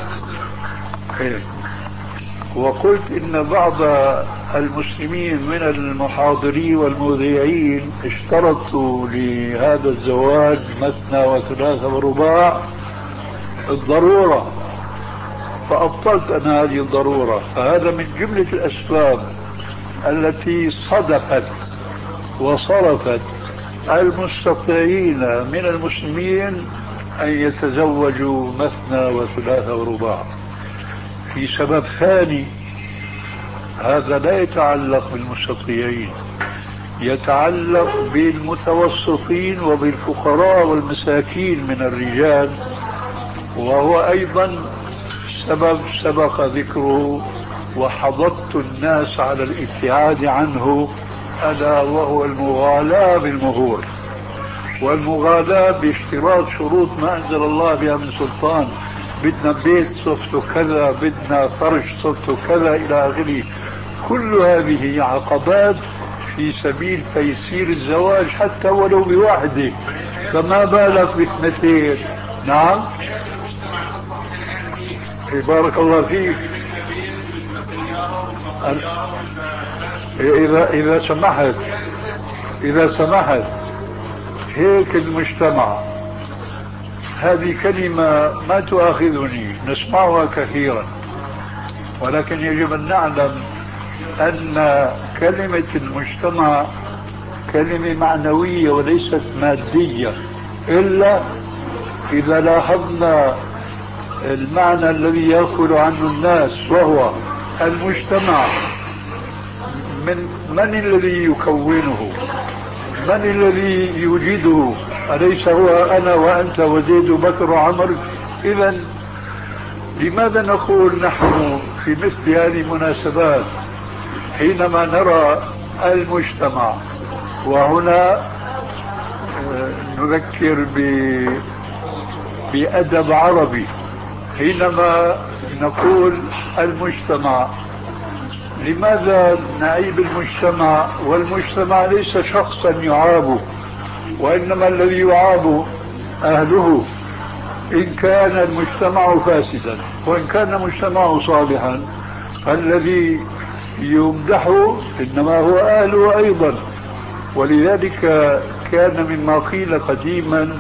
E: وقلت إن بعض المسلمين من المحاضرين والمذيعين اشترطوا لهذا الزواج مثنى وثلاثة ورباع الضرورة، فأبطلت أنا هذه الضرورة. فهذا من جملة الأسباب التي صدقت وصرفت المستطيعين من المسلمين أن يتزوجوا مثنى وثلاثة ورباع. في سبب ثاني، هذا لا يتعلق بالمستطيعين، يتعلق بالمتوسطين وبالفقراء والمساكين من الرجال، وهو أيضا سبب سبق ذكره وحضضت الناس على الابتعاد عنه، ألا وهو المغالاة بالمهور، والمغالاة باشتراط شروط ما أنزل الله بها من سلطان. بدنا بيت صفته كذا، بدنا فرش صفته كذا إلى آخره. كل هذه عقبات في سبيل تيسير الزواج حتى ولو بواحدة، فما بالك باثنتين. نعم بارك الله فيك. إذا إذا سمحت إذا سمحت هيك المجتمع، هذه كلمة ما تؤاخذني، نسمعها كثيرا، ولكن يجب أن نعلم أن كلمة المجتمع كلمة معنوية وليست مادية، إلا إذا لاحظنا المعنى الذي يأكل عنه الناس، وهو المجتمع. من من الذي يكونه؟ من الذي يوجده؟ أليس هو أنا وأنت وزيد وبكر وعمر؟ إذن لماذا نقول نحن في مثل هذه المناسبات حينما نرى المجتمع، وهنا نذكر بأدب عربي، حينما نقول المجتمع لماذا نعيب المجتمع؟ والمجتمع ليس شخصا يعاب، وإنما الذي يعاب أهله إن كان المجتمع فاسدا، وإن كان المجتمع صالحا فالذي يمدحه إنما هو أهله أيضا. ولذلك كان مما قيل قديما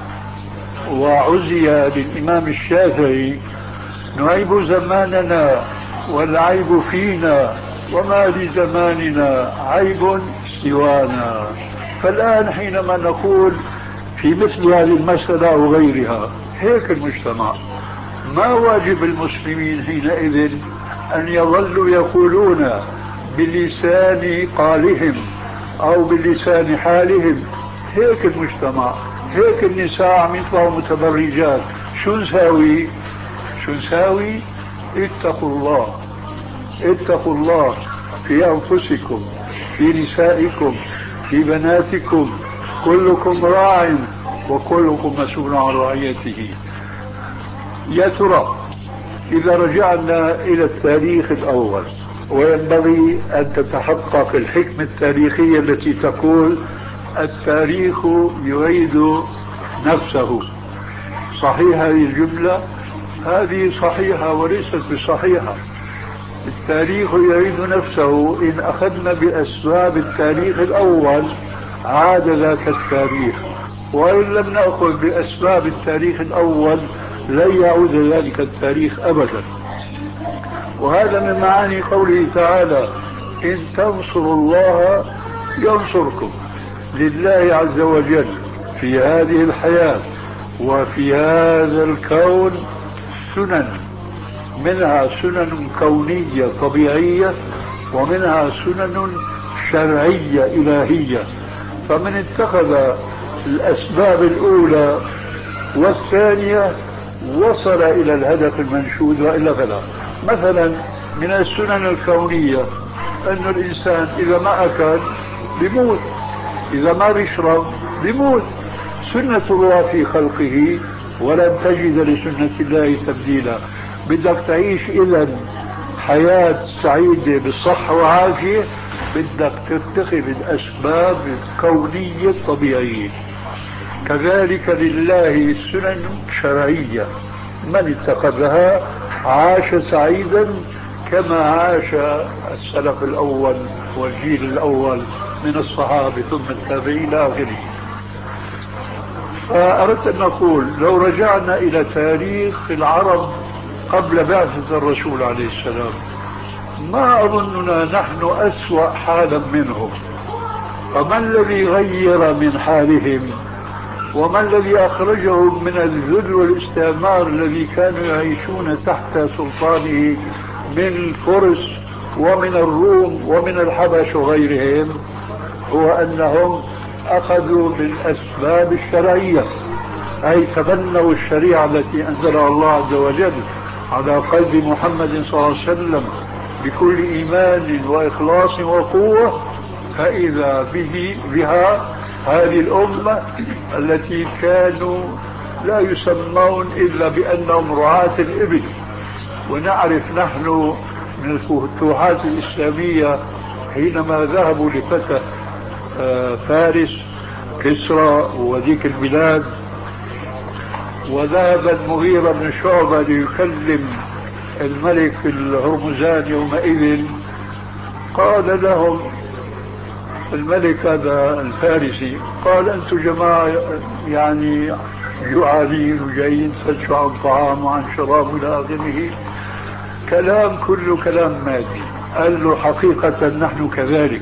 E: وعزي للإمام الشافعي: نعيب زماننا والعيب فينا، وما لزماننا عيب سوانا. فالآن حينما نقول في مثل هذه المسألة أو غيرها هيك المجتمع، ما واجب المسلمين حينئذ أن يظلوا يقولون بلسان قالهم أو بلسان حالهم هيك المجتمع، هيك النساء عم يطلعوا متبرجات، شو نساوي؟ شو نساوي؟ اتقوا الله، اتقوا الله في أنفسكم، في نسائكم، في بناتكم، كلكم راع وكلكم مسؤول عن رعيته. يا ترى إذا رجعنا إلى التاريخ الأول، وينبغي أن تتحقق الحكمة التاريخية التي تقول التاريخ يعيد نفسه. صحيح هذه الجملة؟ هذه صحيحة وليست بصحيحة. التاريخ يعيد نفسه إن أخذنا بأسباب التاريخ الأول عاد ذاك التاريخ، وإن لم نأخذ بأسباب التاريخ الأول لن يعود ذلك التاريخ أبدا. وهذا من معاني قوله تعالى: إن تنصروا الله ينصركم. لله عز وجل في هذه الحياة وفي هذا الكون سنن، منها سنن كونية طبيعية، ومنها سنن شرعية إلهية. فمن اتخذ الأسباب الأولى والثانية وصل إلى الهدف المنشود وإلا فلا. مثلا من السنن الكونية أن الإنسان إذا ما أكل بيموت، إذا ما بيشرب بيموت، سنة الله في خلقه ولن تجد لسنة الله تبديلا. بدك تعيش إذن حياة سعيدة بالصحة وعافية، بدك تتخذ الأسباب الكونية الطبيعية. كذلك لله سنن شرعية، من اتخذها عاش سعيدا كما عاش السلف الأول والجيل الأول من الصحابة ثم التابعين إلى آخره. فأردت أن أقول لو رجعنا إلى تاريخ العرب قبل بعثة الرسول عليه السلام ما أظننا نحن أسوأ حالا منهم. فما الذي غير من حالهم وما الذي أخرجهم من الذل والاستعمار الذي كانوا يعيشون تحت سلطانه من الفرس ومن الروم ومن الحبش وغيرهم؟ هو أنهم أخذوا بالأسباب الشرعية، أي تبنوا الشريعة التي أنزلها الله عز وجل على قلب محمد صلى الله عليه وسلم بكل إيمان وإخلاص وقوة، فإذا به بها هذه الأمة التي كانوا لا يسمون إلا بأنهم رعاة الإبل. ونعرف نحن من الفتوحات الإسلامية حينما ذهبوا لفتح فارس كسرى وذيك البلاد، وذهب المغيرة بن شعبة ليكلم الملك الهرمزان يومئذ، قال لهم الملك هذا الفارسي، قال أنتم جماعة يعني جوعانين وجايين تفتشوا عن طعام وعن شراب إلى آخره، كلام كله كلام مادي. قال له حقيقة نحن كذلك،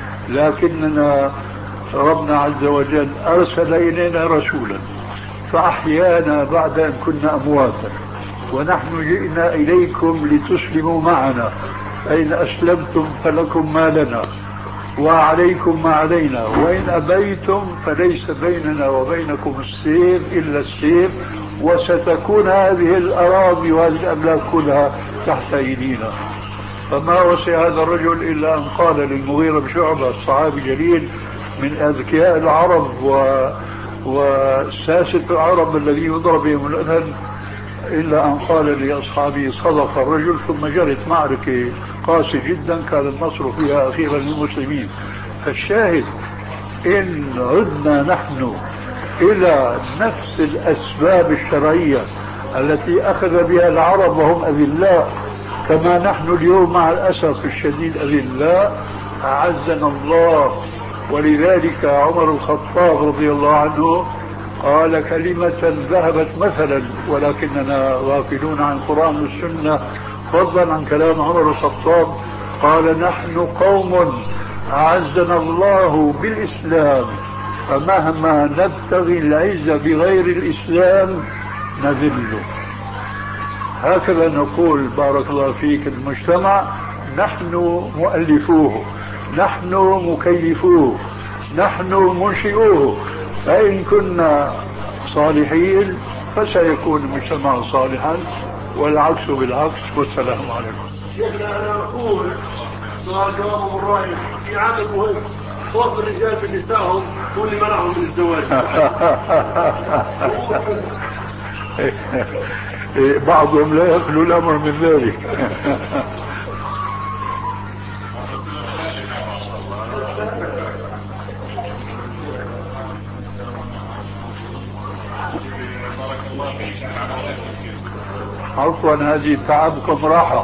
E: لكننا ربنا عز وجل أرسل إلينا رسولا فأحيانا بعد أن كنا أمواتا، ونحن جئنا إليكم لتسلموا معنا، فإن أسلمتم فلكم ما لنا وعليكم ما علينا، وإن أبيتم فليس بيننا وبينكم السيف إلا السيف، وستكون هذه الأراضي وهذه الأملاك كلها تحت أيدينا. فما وسع هذا الرجل إلا أن قال للمغيرة بن شعبة الصحابي جليل من أذكياء العرب و... وساسة العرب الذي يضرب بهم الأذن، إلا أن قال لأصحابه صدق الرجل. ثم جرت معركة قاسية جدا كان النصر فيها أخيرا للمسلمين. فالشاهد إن عدنا نحن إلى نفس الأسباب الشرعية التي أخذ بها العرب وهم أذلاء كما نحن اليوم مع الأسف الشديد أذلاء، أعزنا الله. ولذلك عمر الخطاب رضي الله عنه قال كلمة ذهبت مثلا، ولكننا غافلون عن القرآن والسنة فضلا عن كلام عمر الخطاب. قال نحن قوم أعزنا الله بالإسلام، فمهما نبتغي العزة بغير الإسلام نذله. هكذا نقول بارك الله فيك المجتمع نحن مؤلفوه، نحن مكيفوه، نحن منشئوه، فإن كنا صالحين فسيكون المجتمع صالحا، والعكس بالعكس. والسلام عليكم.
C: شيخنا أنا أقول سؤال جوابه من رأيي في عامل مهم، خوف الرجال بنسائهم هو اللي منعهم من الزواج.
E: بعضهم لا يخلو الأمر من ذلك. عفوا هذه تعبكم راحة.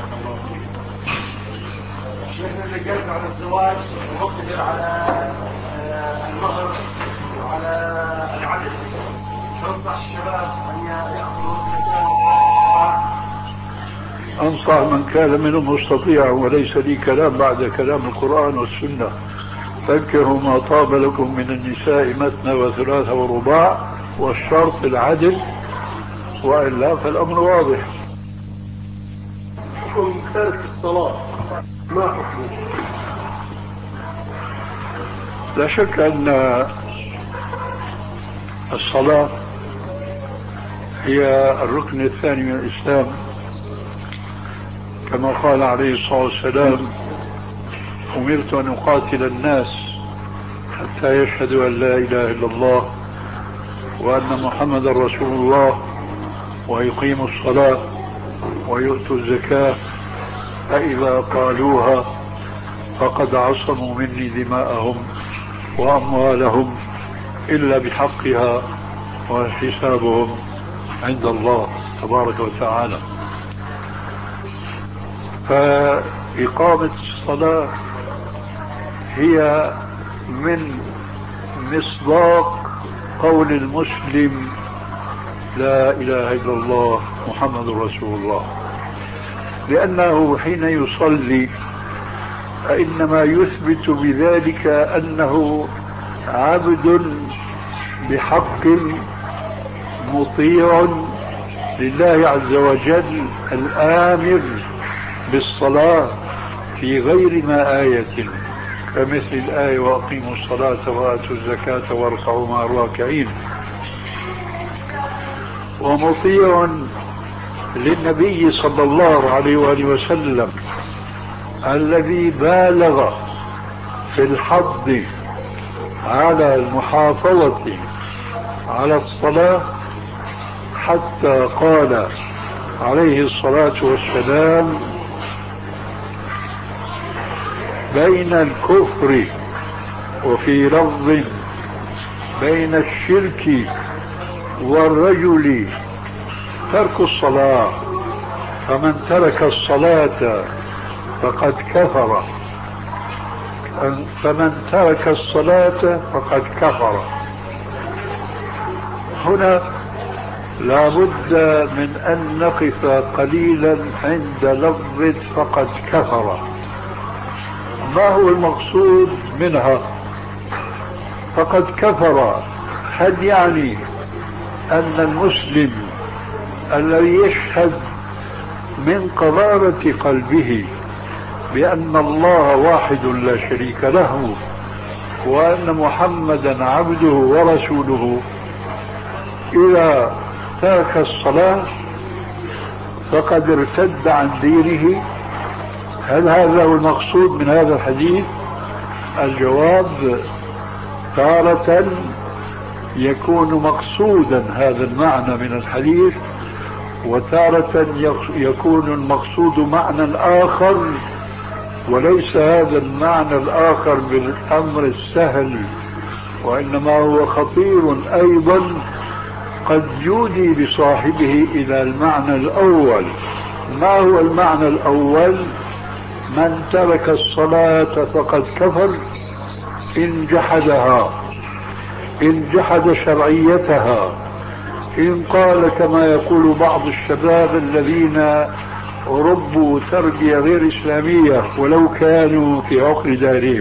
C: شيخنا اللي جالس على الزواج ومقدر على المهر وعلى العدل، تنصح الشباب أن يأخذوا الزكاة؟
E: أنصح من كان منهم مستطيعا، وليس لي كلام بعد كلام القرآن والسنة. فانكحوا ما طاب لكم من النساء مثنى وثلاث ورباع، والشرط العدل، وإلا فالأمر واضح.
C: حكم ترك الصلاة ما حكمه؟
E: لا شك أن الصلاة هي الركن الثاني من الإسلام، كما قال عليه الصلاة والسلام: أمرت أن أقاتل الناس حتى يشهدوا أن لا إله إلا الله وأن محمد رسول الله ويقيموا الصلاة ويؤتوا الزكاة، فإذا قالوها فقد عصموا مني دماءهم وأموالهم إلا بحقها وحسابهم عند الله تبارك وتعالى. فإقامة الصلاة هي من مصداق قول المسلم: لا إله إلا الله محمد رسول الله، لأنه حين يصلي فإنما يثبت بذلك أنه عبد بحق مطيع لله عز وجل الآمر بالصلاة في غير ما آية، كمثل الآية: وأقيموا الصلاة وآتوا الزكاة واركعوا مع الراكعين. ومطيع للنبي صلى الله عليه وآله وسلم الذي بالغ في الحض على المحافظة على الصلاة، حتى قال عليه الصلاة والسلام: بين الكفر وفي لفظ بين الشرك والرجل ترك الصلاة، فمن ترك الصلاة فقد كفر، فمن ترك الصلاة فقد كفر. هنا لا بد من أن نقف قليلا عند لفظ فقد كفر. ما هو المقصود منها؟ فقد كفر هل يعني أن المسلم الذي يشهد من قرارة قلبه بأن الله واحد لا شريك له وأن محمدا عبده ورسوله إذا ترك الصلاة فقد ارتد عن دينه؟ هل هذا هو المقصود من هذا الحديث؟ الجواب: تارة يكون مقصودا هذا المعنى من الحديث، وتارة يكون المقصود معنى آخر، وليس هذا المعنى الآخر بالأمر السهل، وإنما هو خطير أيضا، قد يودي بصاحبه إلى المعنى الأول. ما هو المعنى الأول؟ من ترك الصلاة فقد كفر إن جحدها، إن جحد شرعيتها، إن قال كما يقول بعض الشباب الذين ربوا تربية غير إسلامية ولو كانوا في عقر دارهم: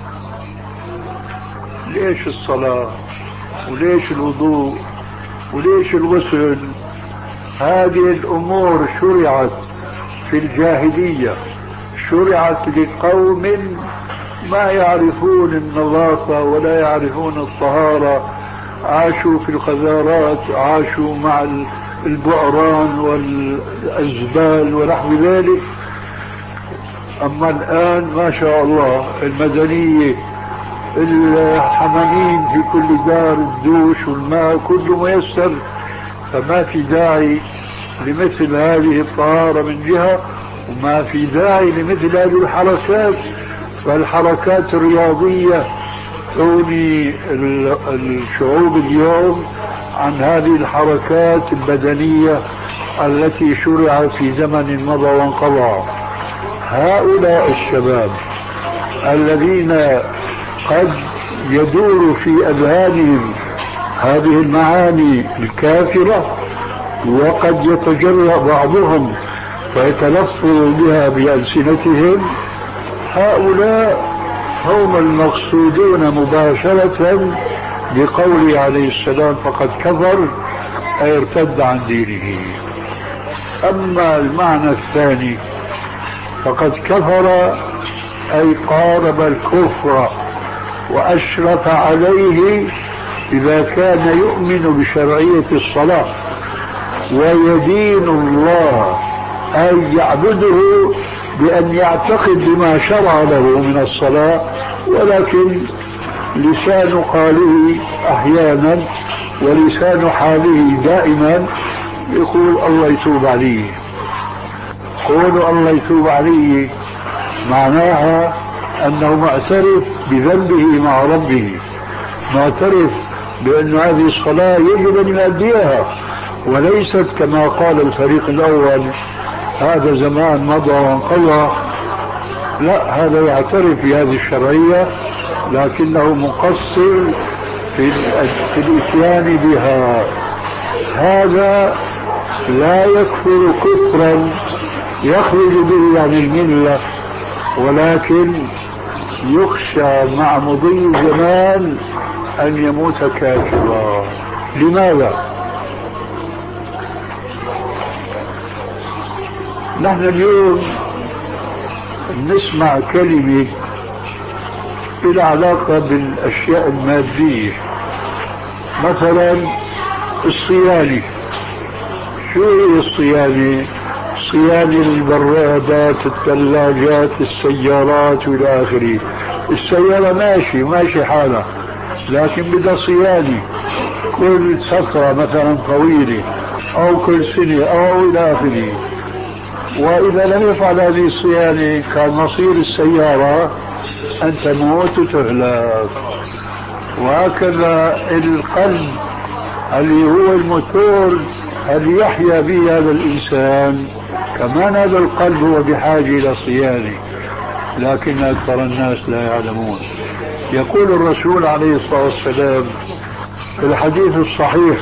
E: ليش الصلاة وليش الوضوء وليش الغسل؟ هذه الأمور شرعت في الجاهلية، شرعت لقوم ما يعرفون النظافة ولا يعرفون الطهارة، عاشوا في القذارات، عاشوا مع البعران والأزبال ونحو ذلك. أما الآن ما شاء الله المدنية، الحمامين في كل دار، الدوش والماء كله ميسر، فما في داعي لمثل هذه الطهارة من جهة، وما في داعي لمثل هذه الحركات. فالحركات الرياضية تغني الشعوب اليوم عن هذه الحركات البدنية التي شرعت في زمن مضى وانقضى. هؤلاء الشباب الذين قد يدور في أذهانهم هذه المعاني الكافرة، وقد يتجرأ بعضهم فيتلفظ بها بألسنتهم، هؤلاء هم المقصودون مباشرة بقوله عليه السلام: فقد كفر، أي ارتد عن دينه. أما المعنى الثاني: فقد كفر، أي قارب الكفر وأشرف عليه إذا كان يؤمن بشرعية الصلاة. ويدين الله أي يعبده بأن يعتقد بما شرع له من الصلاة، ولكن لسان قاله أحيانا ولسان حاله دائما يقول الله يتوب عليه. قول الله يتوب عليه معناها أنه معترف بذنبه مع ربه، معترف بأن هذه الصلاة يجب أن يؤديها، وليست كما قال الفريق الأول هذا زمان مضى وانقضى. لا، هذا يعترف بهذه الشرعية لكنه مقصر في الاتيان بها. هذا لا يكفر كفرا يخرج به عن الملة، ولكن يخشى مع مضي الزمان أن يموت كافرا. لماذا؟ نحن اليوم نسمع كلمة إلى علاقة بالأشياء المادية، مثلا الصيانة. شو هي الصيانة؟ صيانة البرادات، الثلاجات، السيارات والى آخره. السيارة ماشي ماشي حالها، لكن بدها صيانة كل فترة مثلا طويلة أو كل سنة أو إلى آخره. وإذا لم يفعل هذه الصيانة كان مصير السيارة أن تموت وتهلك. وهكذا القلب اللي هو الموتور اللي يحيا به هذا الإنسان، كمان هذا القلب هو بحاجة إلى صيانة، لكن أكثر الناس لا يعلمون. يقول الرسول عليه الصلاة والسلام في الحديث الصحيح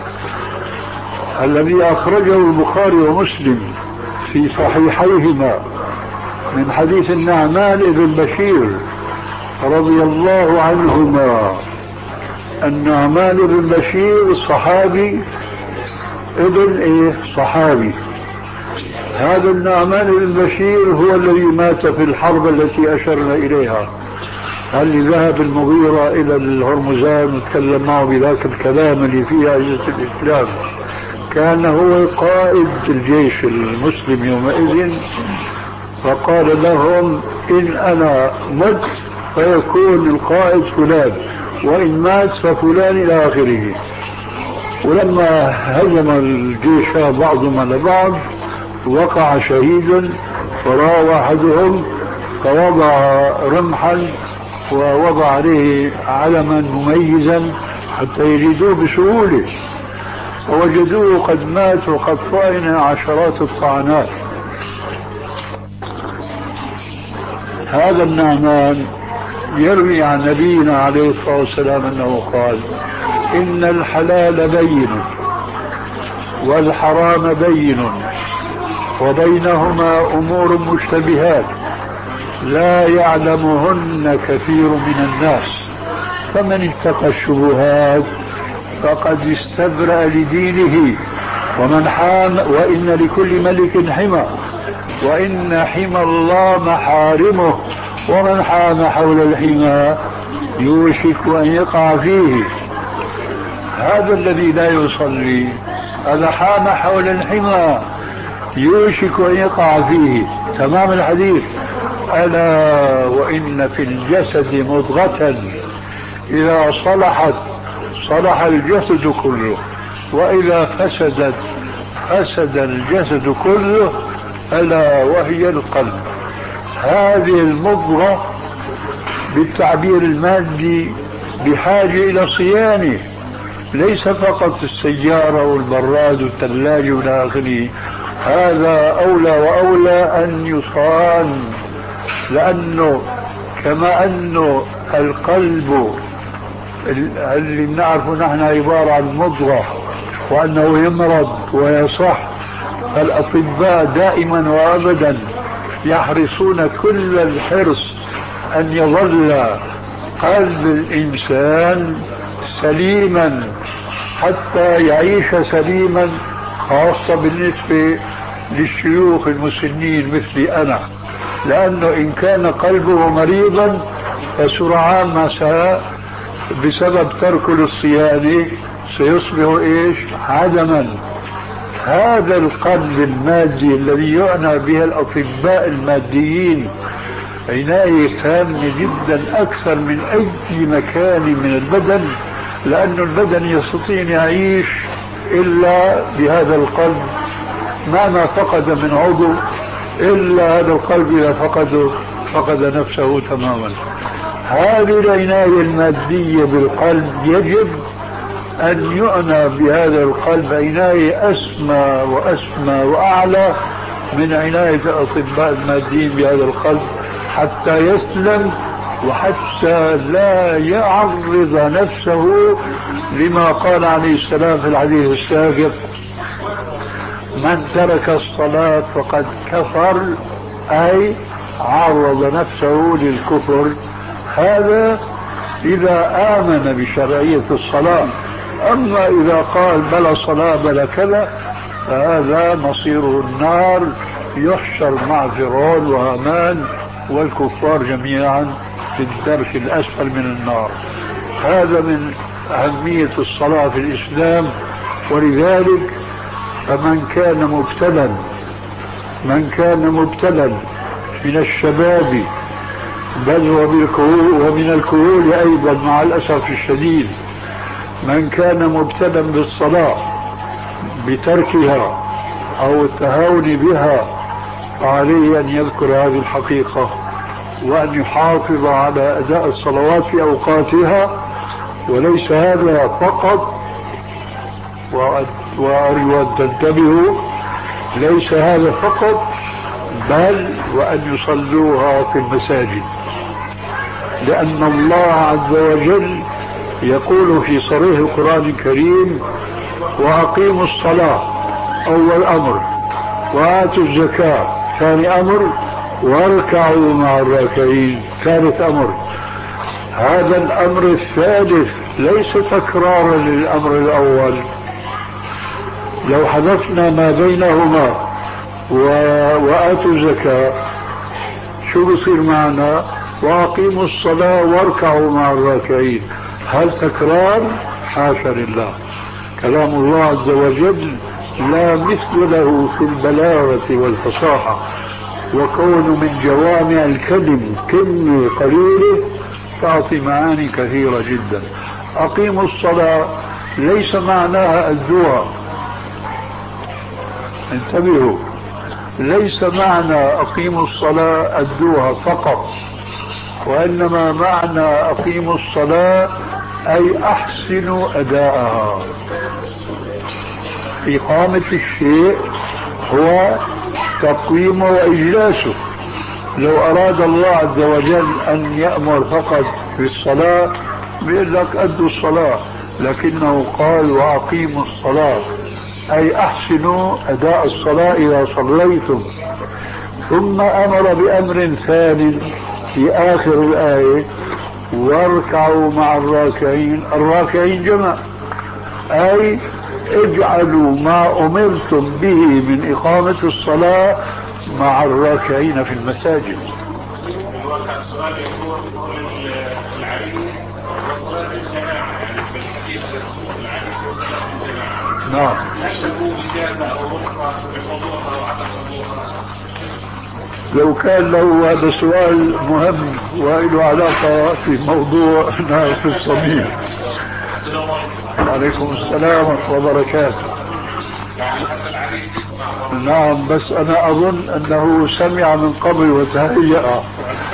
E: الذي أخرجه البخاري ومسلم في صحيحيهما من حديث النعمان بن بشير رضي الله عنهما. النعمان بن بشير صحابي ابن ايه صحابي. هذا النعمان بن بشير هو الذي مات في الحرب التي أشرنا إليها، اللي ذهب المغيرة إلى الهرمزان وتكلم معه بذاك الكلام اللي فيه عزة الإسلام. كان هو قائد الجيش المسلم يومئذ، فقال لهم إن أنا مت فيكون القائد فلان، وإن مات ففلان إلى آخره. ولما هزم الجيش بعضهم على بعض وقع شهيد، فراى أحدهم فوضع رمحا ووضع عليه علما مميزا حتى يجدوه بسهولة، فوجدوه قد مات وقد طعن عشرات الطعنات. هذا النعمان يروي عن نبينا عليه الصلاة والسلام أنه قال إن الحلال بين والحرام بين وبينهما أمور مشتبهات لا يعلمهن كثير من الناس، فمن اتقى الشبهات فقد استبرأ لدينه ومن حام، وإن لكل ملك حمى وإن حمى الله محارمه ومن حام حول الحمى يوشك أن يقع فيه. هذا الذي لا يصلي هذا حام حول الحمى يوشك أن يقع فيه. تمام الحديث. ألا وإن في الجسد مضغة إذا صلحت صلح الجسد كله وإذا فسدت فسد الجسد كله، ألا وهي القلب. هذه المضغة بالتعبير المادي بحاجة إلى صيانة، ليس فقط السيارة والبراد والثلاجة والى آخره. هذا أولى وأولى أن يصان، لأنه كما أنه القلب اللي بنعرفه نحن عبارة عن مضغة وأنه يمرض ويصح، فالأطباء دائما وأبدا يحرصون كل الحرص أن يظل قلب الإنسان سليما حتى يعيش سليما، خاصة بالنسبة للشيوخ المسنين مثلي أنا، لأنه إن كان قلبه مريضا فسرعان ما ساء بسبب ترك الصيانة سيصبح إيش عدما. هذا القلب المادي الذي يعنى به الأطباء الماديين عناية تامة جدا أكثر من أي مكان من البدن، لأن البدن يستطيع أن يعيش إلا بهذا القلب، مهما فقد من عضو إلا هذا القلب إذا فقده فقد نفسه تماما. هذه العناية المادية بالقلب يجب أن يعنى بهذا القلب عناية أسمى وأسمى وأعلى من عناية الأطباء الماديين بهذا القلب، حتى يسلم وحتى لا يعرض نفسه لما قال عليه السلام في الحديث السابق: من ترك الصلاة فقد كفر، أي عرض نفسه للكفر. هذا إذا آمن بشرعية الصلاة، أما إذا قال بلا صلاة بلا كذا فهذا مصيره النار، يحشر مع فرعون وهامان والكفار جميعا في الدرك الأسفل من النار. هذا من أهمية الصلاة في الإسلام. ولذلك فمن كان مبتلا من كان مبتلا من الشباب بل ومن الكهول أيضا مع الأسف الشديد، من كان مبتلا بالصلاة بتركها أو التهاون بها فعليه أن يذكر هذه الحقيقة وأن يحافظ على أداء الصلوات في أوقاتها. وليس هذا فقط، وأرجو أن تنتبهوا، ليس هذا فقط بل وأن يصلوها في المساجد، لأن الله عز وجل يقول في صريح القرآن الكريم: وأقيموا الصلاة أول أمر، وآتوا الزكاة ثاني أمر، واركعوا مع الراكعين ثالث أمر. هذا الأمر الثالث ليس تكرارا للأمر الأول. لو حذفنا ما بينهما وآتوا الزكاة شو بصير معنا؟ وأقيموا الصلاة واركعوا مع الراكعين. هل تكرار؟ حاشا لله. كلام الله عز وجل لا مثل له في البلاغة والفصاحة، وكون من جوامع الكلم كلمة قليلة تعطي معاني كثيرة جدا. أقيموا الصلاة ليس معناها الدعاء، انتبهوا، ليس معنى أقيموا الصلاة الدعاء فقط، وإنما معنى أقيموا الصلاة أي أحسنوا أداءها. إقامة الشيء هو تقويمه وإجلاسه. لو أراد الله عز وجل أن يأمر فقط بالصلاة بيقول لك أدوا الصلاة، لكنه قال وأقيموا الصلاة أي أحسنوا أداء الصلاة إذا صليتم. ثم أمر بأمر ثاني في آخر الآية: واركعوا مع الراكعين. الراكعين جمع، أي اجعلوا ما أمرتم به من إقامة الصلاة مع الراكعين في المساجد.
G: السؤال يكون العريس وصلاة الجماعة، يعني في الحديث يقول العريس وصلاة الجماعة.
E: نعم.
G: هل له إجازة أو رخصة بحضورها وعدم حضورها؟
E: لو كان له هذا سؤال مهم وله علاقة في موضوع في الصميم. عليكم السلام ورحمة الله وبركاته. نعم، بس أنا أظن أنه سمع من قبل وتهيأ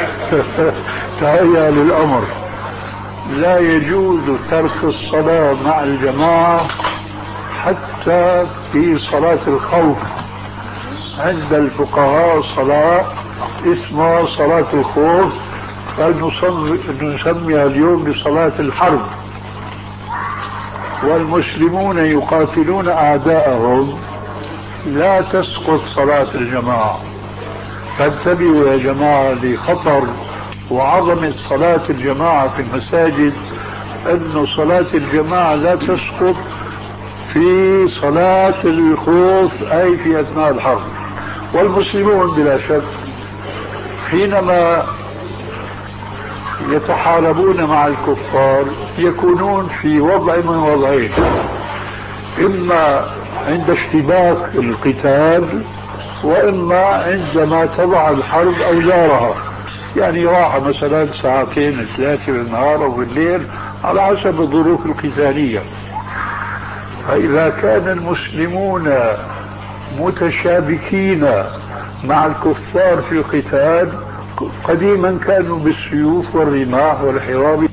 E: تهيأ للأمر. لا يجوز ترك الصلاة مع الجماعة حتى في صلاة الخوف. عند الفقهاء صلاة اسمها صلاة الخوف، فنسميها اليوم بصلاة الحرب. والمسلمون يقاتلون أعداءهم، لا تسقط صلاة الجماعة. فانتبهوا يا جماعة لخطر وعظمة صلاة الجماعة في المساجد، أن صلاة الجماعة لا تسقط في صلاة الخوف، أي في أثناء الحرب. والمسلمون بلا شك حينما يتحاربون مع الكفار يكونون في وضع من وضعين: إما عند اشتباك القتال، وإما عندما تضع الحرب أوزارها، يعني راحة مثلا ساعتين ثلاثة بالنهار أو بالليل على حسب الظروف القتالية. فإذا كان المسلمون متشابكين مع الكفار في القتال، قديما كانوا بالسيوف والرماح والحراب